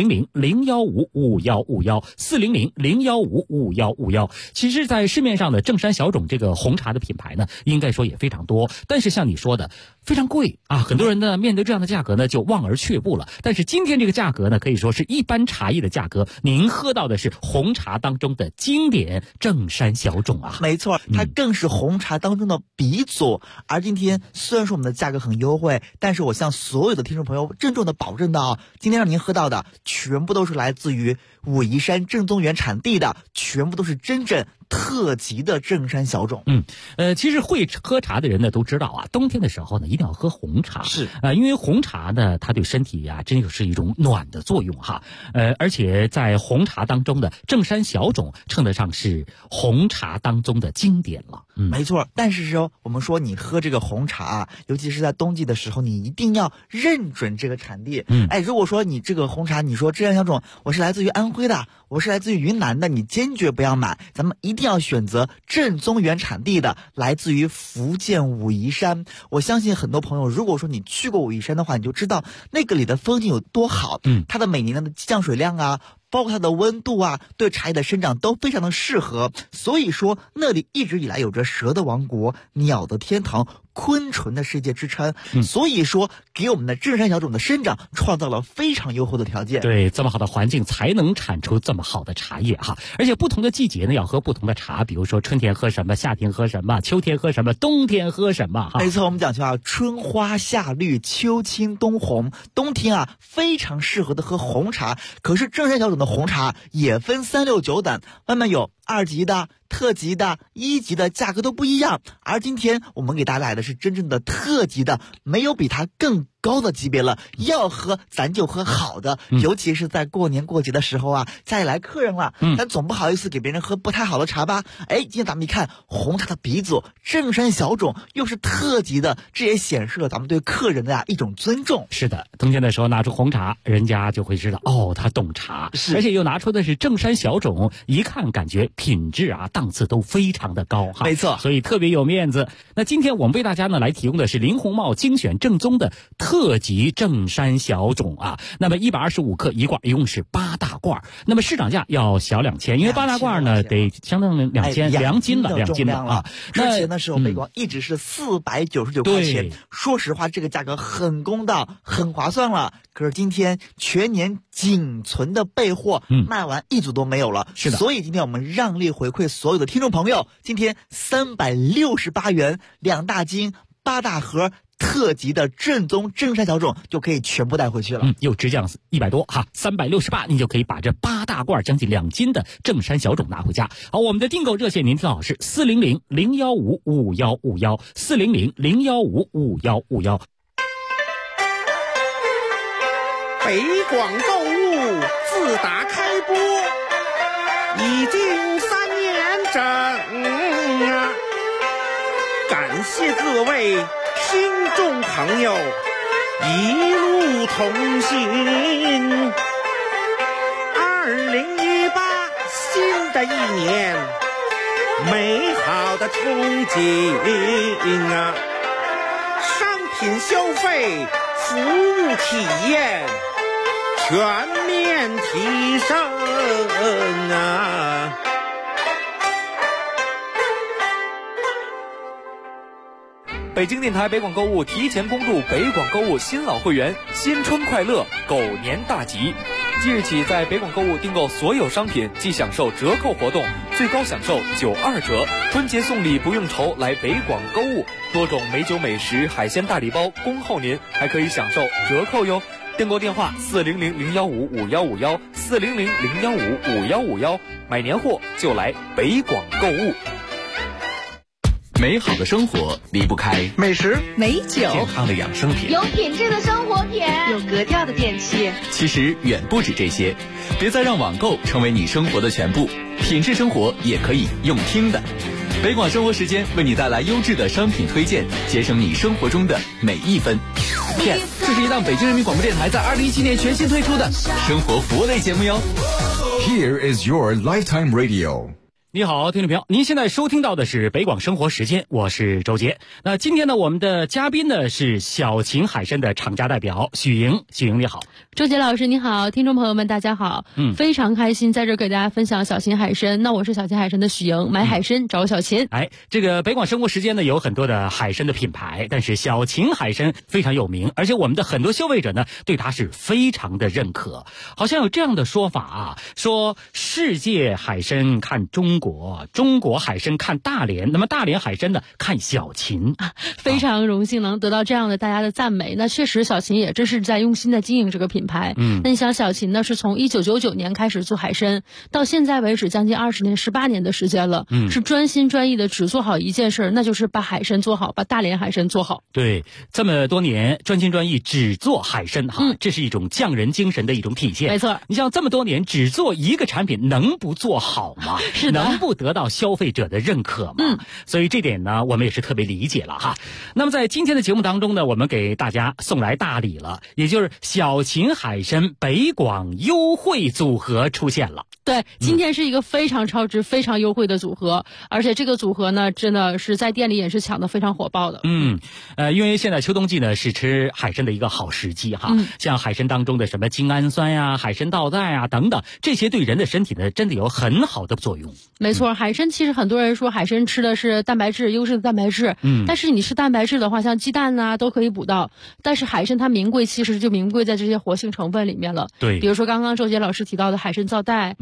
400-015-5151，400-015-5151。其实在市面上的正山小种这个红茶的品牌呢，应该说也非常多，但是像你说的非常贵啊，很多人呢面对这样的价格呢就望而却步了。但是今天这个价格呢，可以说是一般茶叶的价格，您喝到的是红茶当中的经典正山小种啊。 没错，它更是红茶当中的鼻祖。而今天虽然说我们的价格很优惠，但是我向所有的听众朋友郑重的保证到，今天让您喝到的全部都是来自于武夷山正宗原产地的，全部都是真正特级的正山小种。 其实会喝茶的人呢都知道啊，冬天的时候呢一定要喝红茶， 是因为红茶呢它对身体啊真就是一种暖的作用哈。而且在红茶当中的正山小种称得上是红茶当中的经典了。 没错，但是说我们说你喝这个红茶啊，尤其是在冬季的时候，你一定要认准这个产地。如果说你这个红茶，你说正山小种我是来自于安徽的，我是来自于云南的，你坚决不要买，咱们一定要选择正宗原产地的，来自于福建武夷山。我相信很多朋友，如果说你去过武夷山的话，你就知道那个里的风景有多好。它的每年的降水量啊，包括它的温度啊，对茶叶的生长都非常的适合。所以说那里一直以来有着蛇的王国、鸟的天堂、昆虫的世界之称。所以说给我们的正山小种的生长创造了非常优厚的条件。 对，这么好的环境才能产出这么好的茶叶哈。而且不同的季节呢要喝不同的茶，比如说春天喝什么，夏天喝什么，秋天喝什么，冬天喝什么哈。 没错，我们讲究啊，春花夏绿，秋青冬红，冬天啊非常适合的喝红茶。可是正山小种的红茶也分3、6、9等，外面有2级的、特级的、1级的，价格都不一样。而今天我们给大家来的是真正的特级的，没有比它更高的级别了，要喝咱就喝好的，尤其是在过年过节的时候啊，再来客人了，咱总不好意思给别人喝不太好的茶吧？哎，今天咱们一看红茶的鼻祖正山小种又是特级的，这也显示了咱们对客人的一种尊重。 是的，冬天的时候拿出红茶，人家就会知道哦，他懂茶，而且又拿出的是正山小种，一看感觉品质档次都非常的高哈。 没错， 所以特别有面子。那今天我们为大家呢来提供的是林红帽精选正宗的特级正山小种那么125克一罐，一共是8大罐，那么市场价要小2000，因为8大罐呢得相当于2斤了，2斤了之前的时候北广一直是499块钱，说实话这个价格很公道，很划算了。可是今天全年仅存的备货卖完一组都没有了， 是的。 所以今天我们让利回馈所有的听众朋友，今天368元2大斤8大盒特级的正宗正山小种就可以全部带回去了， 又直降100多368，你就可以把这8大罐将近2斤的正山小种拿回家。好，我们的订购热线您听好是400-015-5151，400-015-5151。 北广购物自打开播已经3年整感谢各位听众朋友一路同行。2018新的一年，美好的憧憬商品消费，服务体验全面提升北京电台北广购物提前恭祝北广购物新老会员新春快乐，狗年大吉！即日起，在北广购物订购所有商品即享受折扣活动，最高享受92折。春节送礼不用愁，来北广购物，多种美酒美食、海鲜大礼包恭候您，还可以享受折扣哟。订购电话400-015-5151，400-015-5151，买年货就来北广购物。 美好的生活离不开美食、 美酒、 健康的养生品、 有品质的生活品、 有格调的电器。 其实远不止这些，别再让网购成为你生活的全部，品质生活也可以用听的。北广生活时间为你带来优质的商品推荐，节省你生活中的每一分。片，这是一档北京人民广播电台在2017年全新推出的生活服务类节目哟。 Here is your lifetime radio。 你好，听众朋友，您现在收听到的是北广生活时间，我是周杰。那今天呢，我们的嘉宾呢是小秦海参的厂家代表许莹。许莹你好。 周杰老师你好，听众朋友们大家好。非常开心在这给大家分享小秦海参。那我是小秦海参的许莹，买海参找小秦。 这个北广生活时间呢有很多的海参的品牌，但是小秦海参非常有名，而且我们的很多消费者呢对它是非常的认可。好像有这样的说法说世界海参看中国，中国海参看大连，那么大连海参呢看小秦。 非常荣幸能得到这样的大家的赞美。那确实小秦也真是在用心的经营这个品牌。那你想小秦呢是从1999年开始做海参，到现在为止将近20年18年的时间了。是专心专意的只做好一件事，那就是把海参做好，把大连海参做好。 对，这么多年专心专意只做海参这是一种匠人精神的一种体现。 没错， 你像这么多年只做一个产品，能不做好吗？ 是的， 能不得到消费者的认可吗？所以这点呢我们也是特别理解了那么在今天的节目当中呢，我们给大家送来大礼了，也就是小秦海参北广优惠组合出现了。 对，今天是一个非常超值非常优惠的组合，而且这个组合呢真的是在店里也是抢得非常火爆的。 因为现在秋冬季呢是吃海参的一个好时机像海参当中的什么精氨酸呀、海参皂苷等等，这些对人的身体呢真的有很好的作用。 没错，海参其实很多人说海参吃的是蛋白质，优质的蛋白质。但是你吃蛋白质的话，像鸡蛋都可以补到，但是海参它名贵其实就名贵在这些活性成分里面了。 对， 比如说刚刚周杰老师提到的海参皂苷，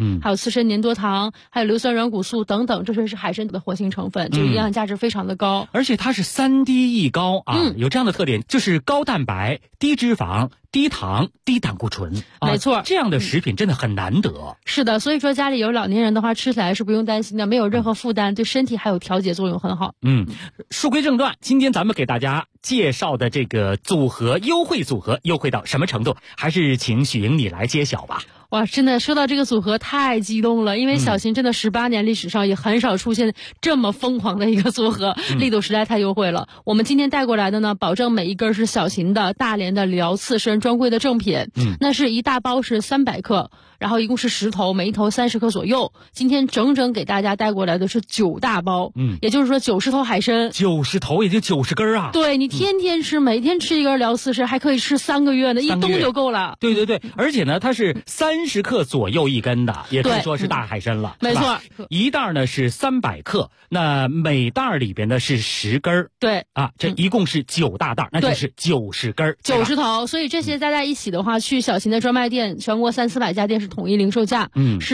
还有刺身粘多糖，还有硫酸软骨素等等，这是海参的活性成分，就营养价值非常的高。 而且它是3低1高啊，有这样的特点，就是高蛋白、低脂肪、低糖、低胆固醇。 没错， 这样的食品真的很难得。 是的，所以说家里有老年人的话，吃起来是不用担心的，没有任何负担，对身体还有调节作用很好。 书归正传，今天咱们给大家介绍的这个组合优惠组合优惠到什么程度，还是请许莹你来揭晓吧。 哇，真的说到这个组合太激动了，因为小秦真的18年历史上也很少出现这么疯狂的一个组合，力度实在太优惠了。我们今天带过来的呢，保证每一根是小秦的大连的辽刺参专柜的正品，那是一大包是300克，然后一共是10头，每一头30克左右。今天整整给大家带过来的是9大包，也就是说90头海参 ，90头也就90根啊。 对，你天天吃，每天吃一根辽刺参，还可以吃3个月呢，一冬就够了。 对对对，而且呢，它是30克左右一根的，也可以说是大海参了。 没错， 一袋呢是300克，那每袋里边呢是10根。 对啊，这一共是9大袋，那就是90根 ，90头。所以这些加在一起的话，去小秦的专卖店，全国300-400家店是统一零售价，是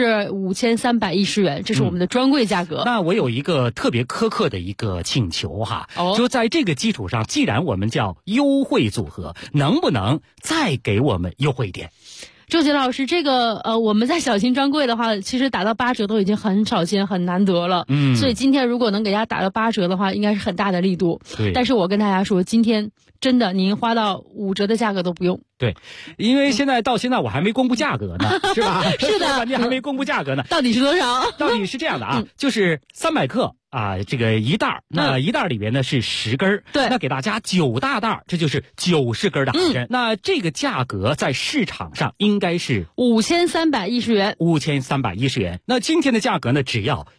5310元，这是我们的专柜价格。 那我有一个特别苛刻的一个请求哈，就在这个基础上，既然我们叫优惠组合，能不能再给我们优惠一点？ 周杰老师，这个我们在小秦专柜的话，其实打到8折都已经很少见、很难得了。所以今天如果能给大家打到8折的话，应该是很大的力度。 对。 但是我跟大家说，今天真的您花到5折的价格都不用。 对，因为到现在我还没公布价格呢，是吧？ 是的， 你还没公布价格呢。 到底是多少？ 到底是这样的啊，就是300克啊，这个一袋，那一袋里边呢是10根， 对， 那给大家9大袋，这就是90根的海参。那这个价格在市场上应该是 5310元 ，5310元。那今天的价格呢，只要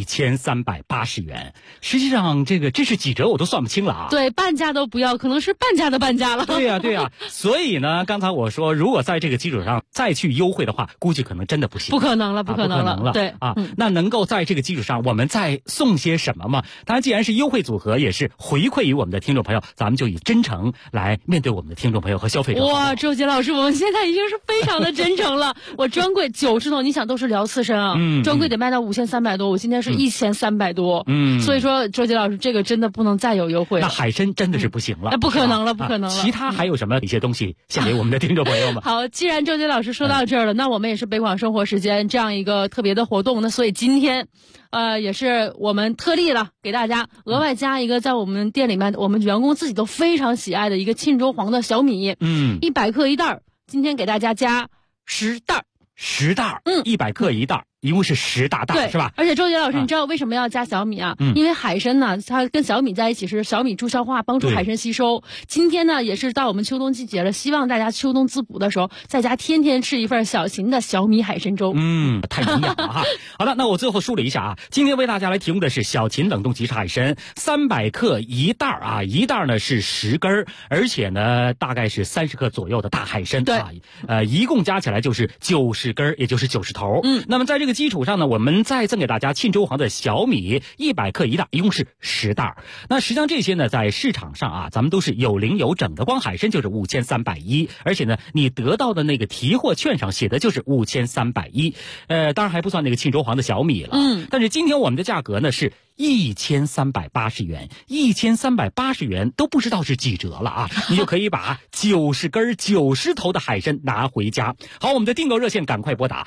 1380元。实际上这是几折我都算不清了啊。 对，半价都不要，可能是半价的半价了。 对呀，对呀。所以呢，刚才我说，如果在这个基础上再去优惠的话，估计可能真的不行。 不可能了，不可能了。对啊，那能够在这个基础上，我们再送些什么吗？当然，既然是优惠组合，也是回馈于我们的听众朋友，咱们就以真诚来面对我们的听众朋友和消费者。 哇，周杰老师，我们现在已经是非常的真诚了。我专柜90头，你想都是辽刺参啊，专柜得卖到5300多，我今天是1300多。所以说，周杰老师，这个真的不能再有优惠了。 那海参真的是不行了， 不可能了，不可能了。 其他还有什么一些东西献给我们的听众朋友们？ 好，既然周杰老师说到这儿了，那我们也是北广生活时间这样一个特别的活动，那所以今天也是我们特例了，给大家额外加一个在我们店里面我们员工自己都非常喜爱的一个沁州黄的小米，100克一袋，今天给大家加10袋 ，10袋，100克一袋。一共是10大袋，是吧？ 而且周杰老师，你知道为什么要加小米啊？因为海参呢，它跟小米在一起是小米助消化，帮助海参吸收。今天呢，也是到我们秋冬季节了，希望大家秋冬滋补的时候，在家天天吃一份小秦的小米海参粥。 太营养了哈。好的，那我最后梳理一下啊，今天为大家来提供的是小秦冷冻即食海参，300克一袋啊，一袋呢是10根，而且呢大概是30克左右的大海参。 对， 一共加起来就是90根，也就是90头。那么在这个基础上呢，我们再赠给大家沁州黄的小米100克一袋，一共是10袋。那实际上这些呢，在市场上啊，咱们都是有零有整的，光海参就是5310，而且呢，你得到的那个提货券上写的就是5310，当然还不算那个沁州黄的小米了。但是今天我们的价格呢是1380元，1380元都不知道是几折了啊！你就可以把90根90头的海参拿回家。好，我们的订购热线赶快拨打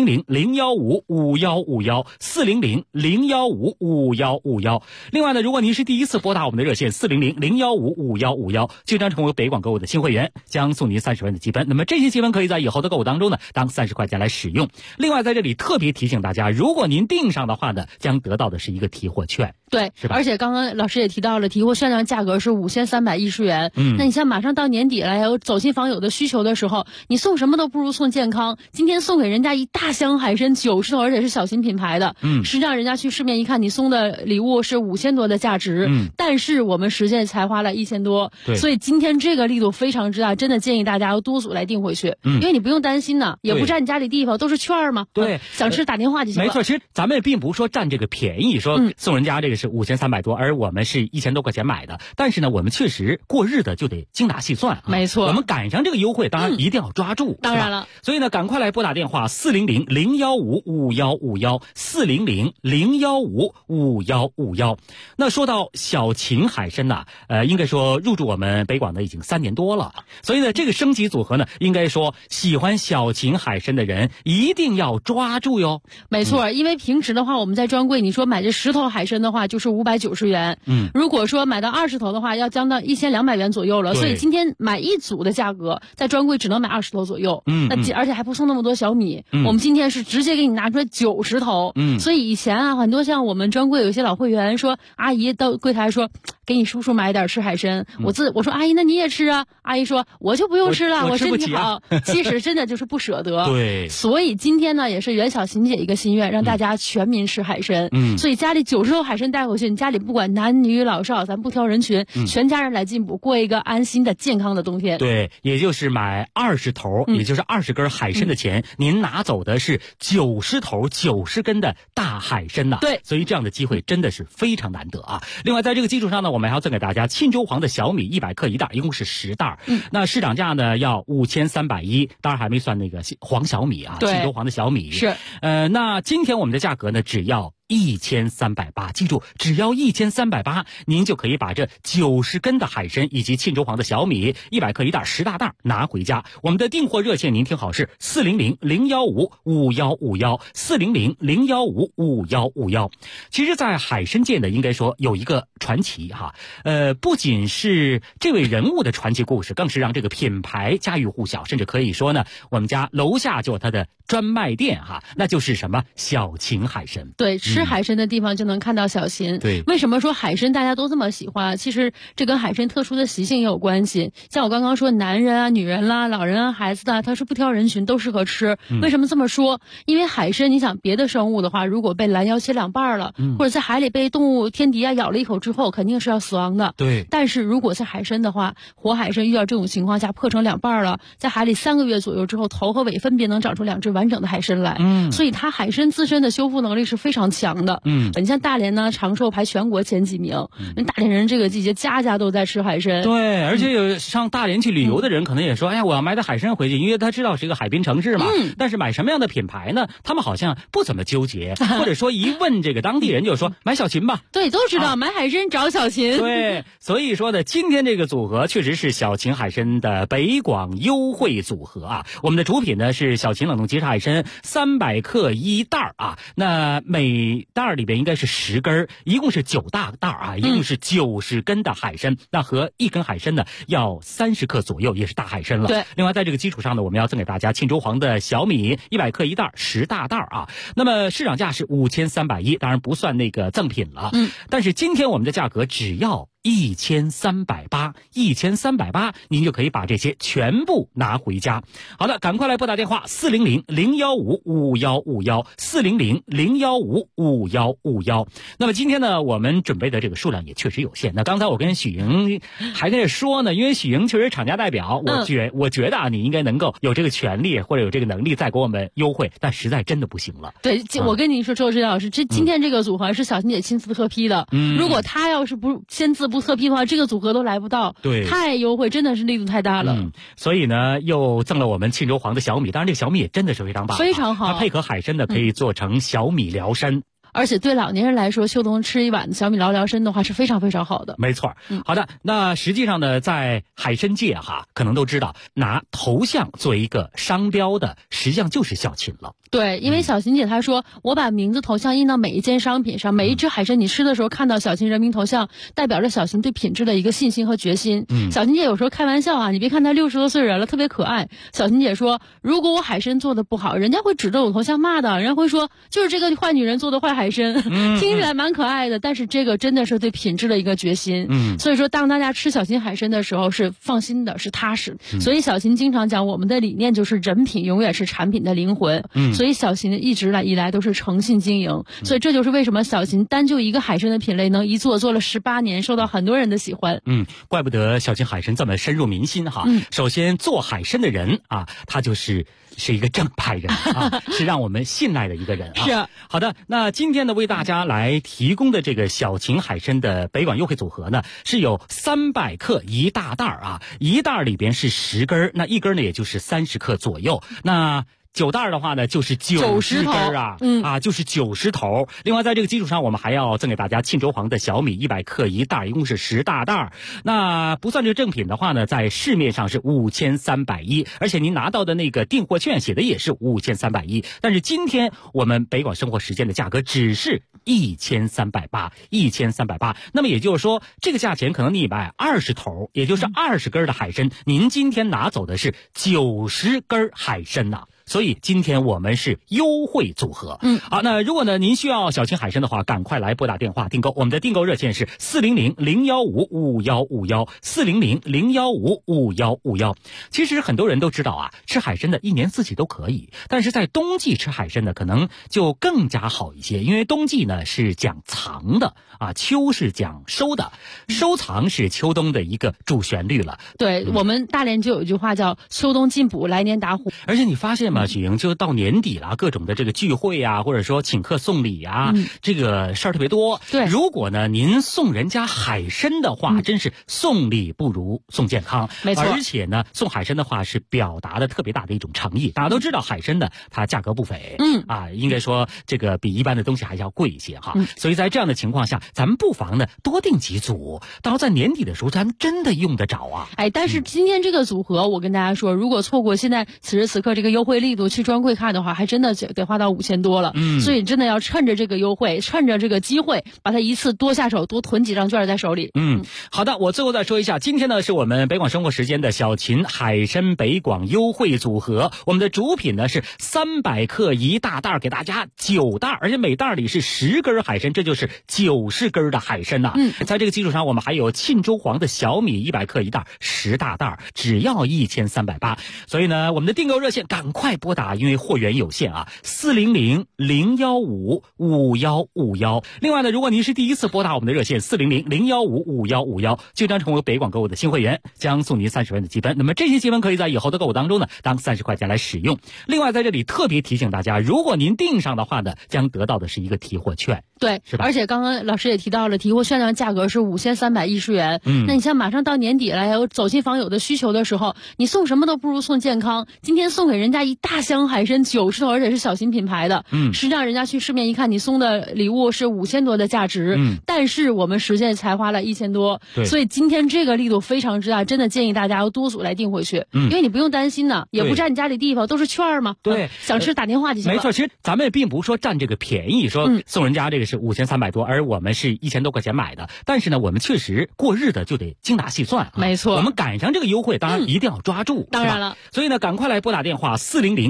400-015-5151，400-015-5151。另外呢，如果您是第一次拨打我们的热线400-015-5151，就将成为北广购物的新会员，将送您30元的积分。那么这些积分可以在以后的购物当中呢，当30块钱来使用。另外在这里特别提醒大家，如果您订上的话呢，将得到的是一个提货券。 对，而且刚刚老师也提到了，提货券的价格是5310元。那你像马上到年底了，有走亲访友的需求的时候，你送什么都不如送健康。今天送给人家一大箱海参90头，而且是小秦品牌的。实际上人家去市面一看，你送的礼物是5000多的价值，但是我们实际才花了1000多。所以今天这个力度非常之大，真的建议大家要多组来订回去，因为你不用担心呢，也不占你家里地方，都是券嘛。 对， 想吃打电话就行了。 没错，其实咱们并不是说占这个便宜，说送人家这个是5300多，而我们是1000多块钱买的。但是呢，我们确实过日子就得精打细算啊。 没错， 我们赶上这个优惠，当然一定要抓住。 当然了， 所以呢，赶快来拨打电话400-015-5151，400-015-5151。那说到小秦海参呐，应该说入驻我们北广呢已经3年多了。所以呢，这个升级组合呢，应该说喜欢小秦海参的人一定要抓住哟。 没错，因为平时的话，我们在专柜，你说买这10头海参的话，就是590元。如果说买到20头的话，要将到1200元左右了。所以今天买一组的价格，在专柜只能买20头左右。而且还不送那么多小米。我们今天是直接给你拿出来90头。所以以前啊，很多像我们专柜有一些老会员说，阿姨到柜台说，给你叔叔买点吃海参。我说阿姨，那你也吃啊？阿姨说我就不用吃了，我身体好。其实真的就是不舍得。 对。 所以今天呢，也是袁小琴姐一个心愿，让大家全民吃海参。所以家里90头海参带回去，你家里不管男女老少，咱不挑人群，全家人来进补，过一个安心的健康的冬天。 对，也就是买20头，也就是20根海参的钱，您拿走的是90头90根的大海参呐。 对， 所以这样的机会真的是非常难得啊。另外，在这个基础上呢，我们还要赠给大家沁州黄的小米100克1袋，一共是10袋。那市场价呢要5310，当然还没算那个黄小米啊，沁州黄的小米是。 那今天我们的价格呢，只要1380，记住，只要1380，您就可以把这90根的海参以及沁州黄的小米100克1袋10大袋拿回家。我们的订货热线您听好是400-015-5151，400-015-5151。其实在海参界呢，应该说有一个传奇哈，不仅是这位人物的传奇故事，更是让这个品牌家喻户晓，甚至可以说呢，我们家楼下就有它的专卖店哈，那就是什么小秦海参。 对，吃海参的地方就能看到小秦。 对， 为什么说海参大家都这么喜欢？其实这跟海参特殊的习性也有关系。像我刚刚说，男人啊、女人啦、老人啊、孩子的，他是不挑人群，都适合吃。为什么这么说？因为海参，你想别的生物的话，如果被拦腰切2半了，或者在海里被动物天敌啊咬了一口之后，肯定是要死亡的。 对。 但是如果在海参的话，活海参遇到这种情况下破成2半了，在海里3个月左右之后，头和尾分别能长出2只完整的海参来。所以它海参自身的修复能力是非常强的。你像大连呢，长寿排全国前几名。大连人这个季节家家都在吃海参。 对，而且有上大连去旅游的人可能也说，哎呀，我要买点海参回去，因为他知道是一个海滨城市嘛。但是买什么样的品牌呢？他们好像不怎么纠结，或者说一问这个当地人就说买小秦吧。 对，都知道买海参找小秦。 对，所以说呢，今天这个组合确实是小秦海参的北广优惠组合啊。我们的主品呢是小秦冷冻即食海参300克1袋啊，那每袋里边应该是10根，一共是9大袋啊，一共是90根的海参。那和1根海参呢要30克左右，也是大海参了。 对。 另外在这个基础上呢，我们要赠给大家沁州黄的小米100克1袋10大袋啊。那么市场价是5310，当然不算那个赠品了。但是今天我们的价格只要1380，1380，您就可以把这些全部拿回家。好的，赶快来拨打电话400-015-5151，400-015-5151。那么今天呢，我们准备的这个数量也确实有限。那刚才我跟许莹还在说呢，因为许莹确实厂家代表，我觉得啊，你应该能够有这个权利或者有这个能力再给我们优惠，但实在真的不行了。 对，我跟你说，周志老师，今天这个组合是小秦姐亲自特批的。如果她要是不签字不特批的话，这个组合都来不到。 对， 太优惠，真的是力度太大了。 所以呢，又赠了我们沁州黄的小米，当然这个小米也真的是非常棒， 非常好。 它配合海参呢，可以做成小米疗参。 而且对老年人来说，秋冬吃一碗小米疗参的话是非常非常好的。 没错。好的，那实际上呢，在海参界哈，可能都知道拿头像作为一个商标的，实际上就是小秦了。 对，因为小秦姐她说，我把名字头像印到每一件商品上，每一只海参你吃的时候看到小秦人名头像，代表着小秦对品质的一个信心和决心。小秦姐有时候开玩笑啊，你别看她60多岁人了，特别可爱。小秦姐说，如果我海参做的不好，人家会指着我头像骂的，人家会说就是这个坏女人做的坏海参。听起来蛮可爱的，但是这个真的是对品质的一个决心。所以说当大家吃小秦海参的时候是放心的，是踏实。所以小秦经常讲，我们的理念就是人品永远是产品的灵魂。所以小秦一直以来都是诚信经营。所以这就是为什么小秦单就一个海参的品类能一做了18年，受到很多人的喜欢。 怪不得小秦海参这么深入民心哈。首先做海参的人啊，他就是一个正派人啊，是让我们信赖的一个人啊。 是。 好的，那今天今天呢，为大家来提供的这个小秦海参的北广优惠组合呢，是有300克一大袋啊，一袋里边是10根，那一根呢也就是30克左右。那9袋的话呢，就是90根啊，就是90头。另外，在这个基础上，我们还要赠给大家沁州黄的小米100克一袋，一共是10大袋。那不算这个正品的话呢，在市面上是5310，而且您拿到的那个订货券写的也是5310。但是今天我们北广生活时间的价格只是1380，1380。那么也就是说，这个价钱可能你买20头，也就是20根的海参，您今天拿走的是90根海参呐。所以今天我们是优惠组合。好，那如果呢您需要小秦海参的话，赶快来拨打电话订购。我们的订购热线是400-015-5151，400-015-5151。其实很多人都知道啊，吃海参的一年四季都可以，但是在冬季吃海参呢，可能就更加好一些，因为冬季呢是讲藏的啊，秋是讲收的，收藏是秋冬的一个主旋律了。 对，我们大连就有一句话叫秋冬进补，来年打虎。 而且你发现吗，许莹，就到年底了，各种的这个聚会啊，或者说请客送礼啊，这个事儿特别多。 对， 如果呢您送人家海参的话，真是送礼不如送健康。 没错， 而且呢送海参的话是表达的特别大的一种诚意。大家都知道海参呢它价格不菲，应该说这个比一般的东西还要贵一些哈。所以在这样的情况下，咱们不妨呢多订几组，到在年底的时候咱们真的用得着啊。 但是今天这个组合，我跟大家说，如果错过现在此时此刻这个优惠力度去专柜看的话，还真的得花到5000多了。所以真的要趁着这个优惠，趁着这个机会，把它一次多下手，多囤几张券在手里。 好的，我最后再说一下，今天呢是我们北广生活时间的小秦海参北广优惠组合，我们的主品呢是300克一大袋，给大家9袋，而且每袋里是10根海参，这就是90根的海参呐。在这个基础上，我们还有沁州黄的小米100克一袋，10大袋，只要1380。所以呢，我们的订购热线赶快拨打，因为货源有限啊，400-015-5151。另外呢，如果您是第一次拨打我们的热线400-015-5151，就将成为北广购物的新会员，将送您30元的积分。那么这些积分可以在以后的购物当中呢，当30块钱来使用。另外在这里特别提醒大家，如果您订上的话呢，将得到的是一个提货券。 对， 是吧？ 而且刚刚老师也提到了，提货券的价格是5310元。那你像马上到年底了，有走亲访友的需求的时候，你送什么都不如送健康。今天送给人家一大箱海参90头，而且是小型品牌的。实际上人家去市面一看，你送的礼物是5000多的价值。但是我们实现才花了1000多。所以今天这个力度非常之大，真的建议大家要多组来订回去。因为你不用担心呢，也不占你家里地方，都是券嘛。 对， 想吃打电话就行了。 没错，其实咱们并不是说占这个便宜，说送人家这个是5300多，而我们是1000多块钱买的。但是呢，我们确实过日子就得精打细算。 没错， 我们赶上这个优惠，当然一定要抓住。 当然了， 所以呢，赶快来拨打电话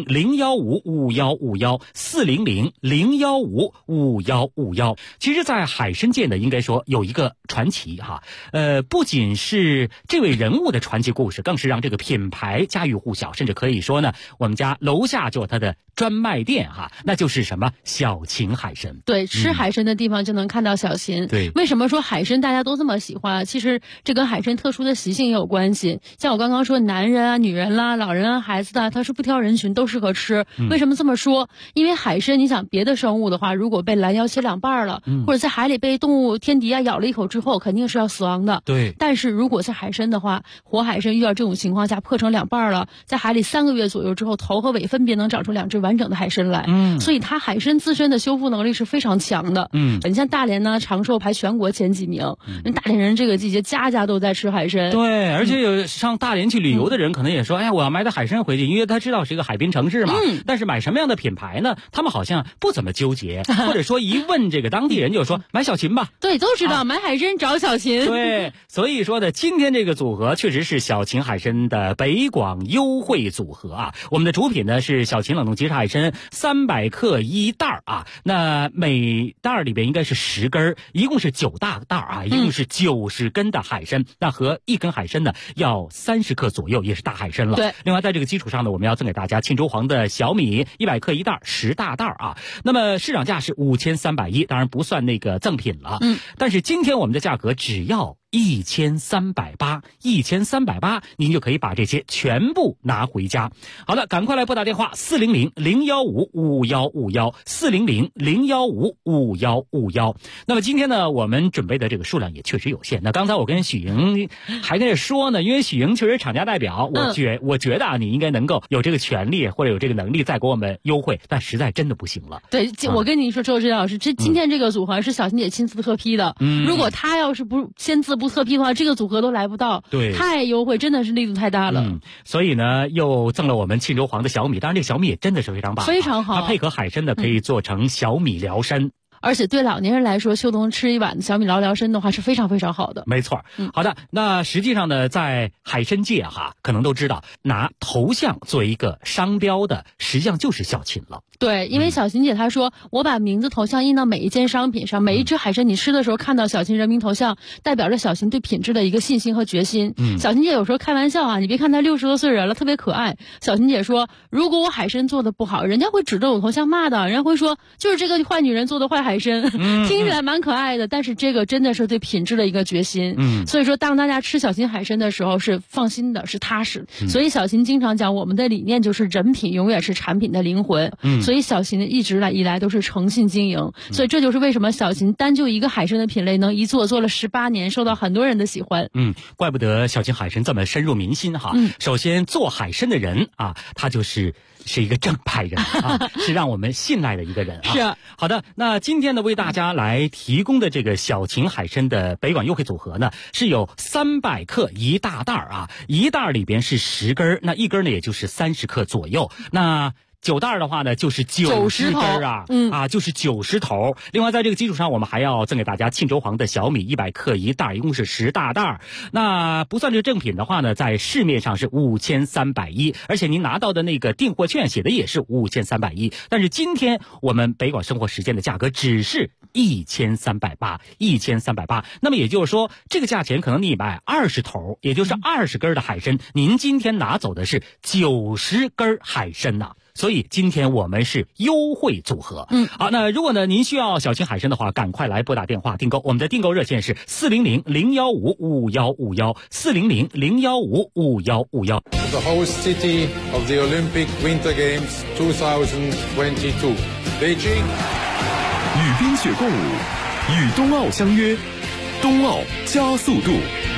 400-015-5151，400-015-5151。其实，在海参界呢，应该说有一个传奇哈，不仅是这位人物的传奇故事，更是让这个品牌家喻户晓，甚至可以说呢，我们家楼下就有它的专卖店哈，那就是什么小秦海参。 对，吃海参的地方就能看到小秦。 对， 为什么说海参大家都这么喜欢？其实这跟海参特殊的习性也有关系。像我刚刚说，男人啊、女人啦、老人啊、孩子的，它是不挑人群，都适合吃。为什么这么说？因为海参，你想别的生物的话，如果被拦腰切2半了，或者在海里被动物天敌啊咬了一口之后，肯定是要死亡的。 对。 但是如果是海参的话，活海参遇到这种情况下破成2半了，在海里3个月左右之后，头和尾分别能长出2只完整的海参来。所以它海参自身的修复能力是非常强的。你像大连呢，长寿排全国前几名。大连人这个季节家家都在吃海参。 对，而且有上大连去旅游的人可能也说，哎呀，我要买点海参回去，因为他知道是一个海滨城市嘛。但是买什么样的品牌呢？他们好像不怎么纠结，或者说一问这个当地人就说买小秦吧。 对，都知道买海参找小秦。 对，所以说呢，今天这个组合确实是小秦海参的北广优惠组合啊。我们的主品呢是小秦冷冻即食海参300克一袋啊，那每袋里边应该是10根，一共是9大袋啊，一共是90根的海参。那和1根海参呢要30克左右，也是大海参了。 对。 另外在这个基础上呢，我们要赠给大家沁州黄的小米100克一袋，10大袋啊。那么市场价是5310，当然不算那个赠品了。但是今天我们的价格只要 1388，1388，您就可以把这些全部拿回家。好的，赶快来拨打电话400-015-5151，400-015-5151。那么今天呢，我们准备的这个数量也确实有限。那刚才我跟许莹还在说呢，因为许莹确实厂家代表，我觉得啊，你应该能够有这个权利或者有这个能力再给我们优惠，但实在真的不行了。 对，我跟您说，周志老师，今天这个组合是小琴姐亲自特批的。如果她要是不先自不特批的话，这个组合都来不到。 对， 太优惠，真的是力度太大了。 所以呢，又赠了我们沁州黄的小米，当然这个小米也真的是非常棒， 非常好。 它配合海参的可以做成小米辽参。 而且对老年人来说，秋冬吃一碗小米辽参的话是非常非常好的。 没错。好的，那实际上呢，在海参界可能都知道，拿头像作为一个商标的，实际上就是小琴了。 对，因为小琴姐她说，我把名字头像印到每一件商品上，每一只海参你吃的时候看到小琴人名头像，代表着小琴对品质的一个信心和决心。小琴姐有时候开玩笑你别看她60多岁人了，特别可爱。小琴姐说，如果我海参做的不好，人家会指着我头像骂的，人家会说就是这个坏女人做的坏海参。听起来蛮可爱的，但是这个真的是对品质的一个决心。所以说当大家吃小琴海参的时候是放心的，是踏实。所以小琴经常讲，我们的理念就是人品永远是产品的灵魂。所以小琴一直以来都是诚信经营。所以这就是为什么小琴单就一个海参的品类能一做了18年，受到很多人的喜欢。 怪不得小琴海参这么深入民心首先做海参的人他是一个正派人是让我们信赖的一个人是好的，那今天呢为大家来提供的这个小琴海参的北广优惠组合呢，是有300克一大袋一袋里边是10根，那一根呢也就是30克左右。那9袋的话呢，就是90根就是90头。另外，在这个基础上，我们还要赠给大家沁州黄的小米100克一袋，一共是10大袋。那不算这个正品的话呢，在市面上是5310，而且您拿到的那个订货券写的也是5310。但是今天我们北广生活时间的价格只是1380，1380。那么也就是说，这个价钱可能你买20头，也就是20根的海参，您今天拿走的是90根海参呐。所以今天我们是优惠组合。好，那如果呢您需要小琴海参的话，赶快来拨打电话订购。我们的订购热线是400-015-5151，400-015-5151。 The host city of the Olympic Winter Games 2022 Beijing。 与冰雪共舞，与冬奥相约，冬奥加速度。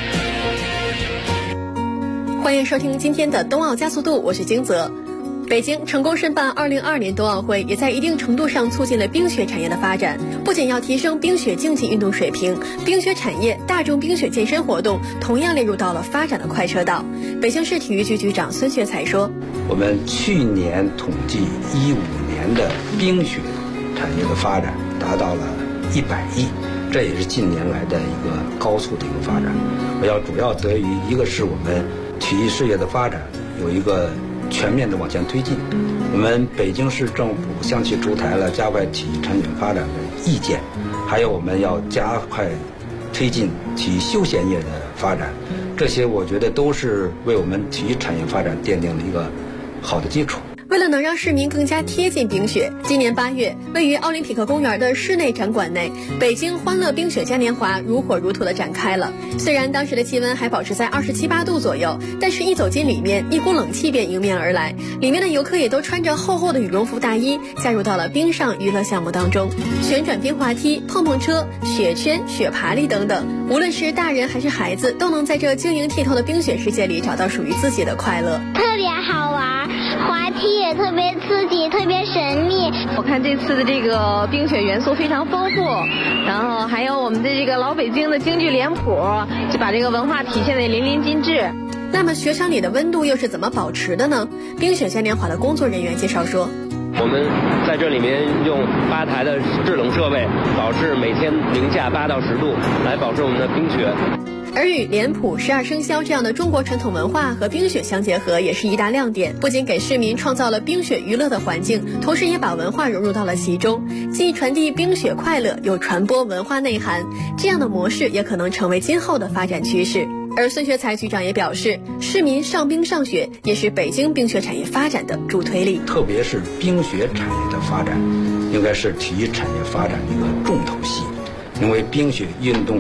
欢迎收听今天的冬奥加速度，我是金泽。北京成功申办2022年冬奥会，也在一定程度上促进了冰雪产业的发展。不仅要提升冰雪竞技运动水平，冰雪产业、大众冰雪健身活动同样列入到了发展的快车道。北京市体育局局长孙学才说：“ 我们去年统计15年的冰雪产业的发展达到了100亿，这也是近年来的一个高速的一个发展。我要主要得益于一个是我们体育事业的发展有一个全面的往前推进，我们北京市政府向其出台了加快体育产业发展的意见，还有我们要加快推进体育休闲业的发展，这些我觉得都是为我们体育产业发展奠定了一个好的基础。” 为了能让市民更加贴近冰雪，今年8月，位于奥林匹克公园的室内展馆内，北京欢乐冰雪嘉年华如火如荼地展开了。虽然当时的气温还保持在27、8度左右，但是一走进里面，一股冷气便迎面而来。里面的游客也都穿着厚厚的羽绒服大衣，加入到了冰上娱乐项目当中，旋转冰滑梯、碰碰车、雪圈、雪爬犁等等。无论是大人还是孩子，都能在这晶莹剔透的冰雪世界里找到属于自己的快乐。 特别好玩，滑梯也特别刺激，特别神秘。 我看这次的这个冰雪元素非常丰富，然后还有我们的这个老北京的京剧脸谱，就把这个文化体现得淋漓尽致。 那么雪场里的温度又是怎么保持的呢？冰雪嘉年华的工作人员介绍说， 我们在这里面用8台的制冷设备，保持每天零下8到10度，来保持我们的冰雪。 而与脸谱、12生肖这样的中国传统文化和冰雪相结合，也是一大亮点。不仅给市民创造了冰雪娱乐的环境，同时也把文化融入到了其中，既传递冰雪快乐，又传播文化内涵。这样的模式也可能成为今后的发展趋势。而孙学才局长也表示，市民上冰上雪也是北京冰雪产业发展的助推力。 特别是冰雪产业的发展，应该是体育产业发展的一个重头戏，因为冰雪运动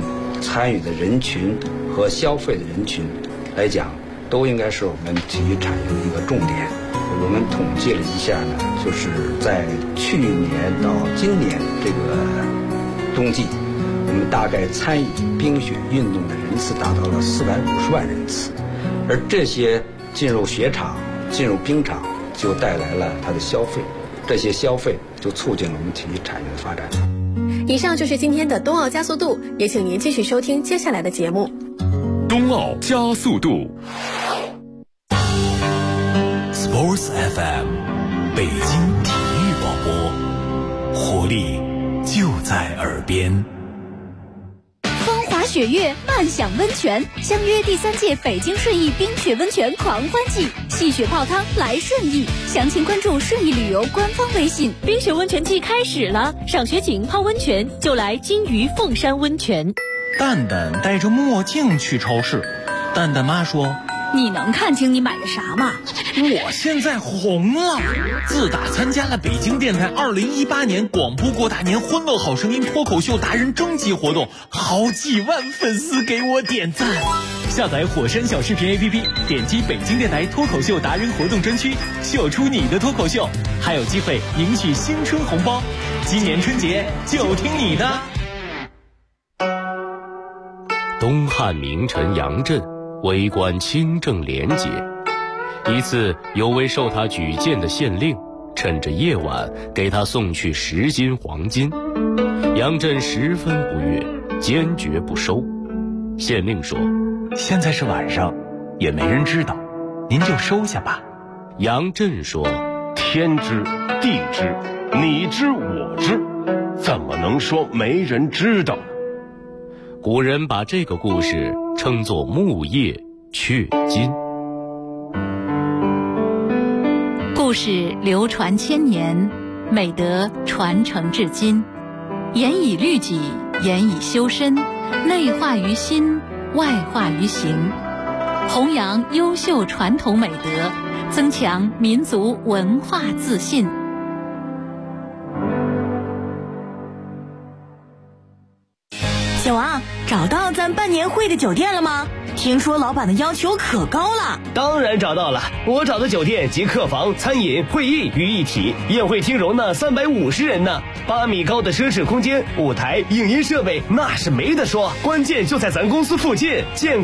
参与的人群和消费的人群来讲，都应该是我们体育产业的一个重点。我们统计了一下呢，就是在去年到今年这个冬季，我们大概参与冰雪运动的人次达到了450万人次，而这些进入雪场、进入冰场，就带来了它的消费，这些消费就促进了我们体育产业的发展。 以上就是今天的冬奥加速度，也请您继续收听接下来的节目。 冬奥加速度 Sports FM 北京体育广播，活力就在耳边。 风华雪月，漫享温泉，相约第3届北京顺义冰雪温泉狂欢季，戏雪泡汤来顺义，详情关注顺义旅游官方微信。 冰雪温泉季开始了，赏雪景泡温泉就来金鱼凤山温泉。 蛋蛋戴着墨镜去超市，蛋蛋妈说：“ 你能看清你买的啥吗？ 我现在红了！自打参加了北京电台2018年广播过大年欢乐好声音脱口秀达人征集活动，好几万粉丝给我点赞。 下载火山小视频 APP， 点击北京电台脱口秀达人活动专区，秀出你的脱口秀，还有机会赢取新春红包。今年春节就听你的。” 东汉名臣杨震为官清正廉洁，一次有位受他举荐的县令趁着夜晚给他送去10斤黄金，杨震十分不悦，坚决不收。县令说：“ 现在是晚上，也没人知道，您就收下吧。” 杨震说：“ 天知地知，你知我知，怎么能说没人知道呢？” 古人把这个故事称作木叶雀金。 故事流传千年，美德传承至今，严以律己，严以修身，内化于心，外化于行，弘扬优秀传统美德，增强民族文化自信。 小王，找到咱办年会的酒店了吗？听说老板的要求可高了。 当然找到了，我找的酒店集客房、餐饮、会议于一体，宴会厅容纳350人呢，8米高的奢侈空间，舞台、影音设备那是没得说，关键就在咱公司附近，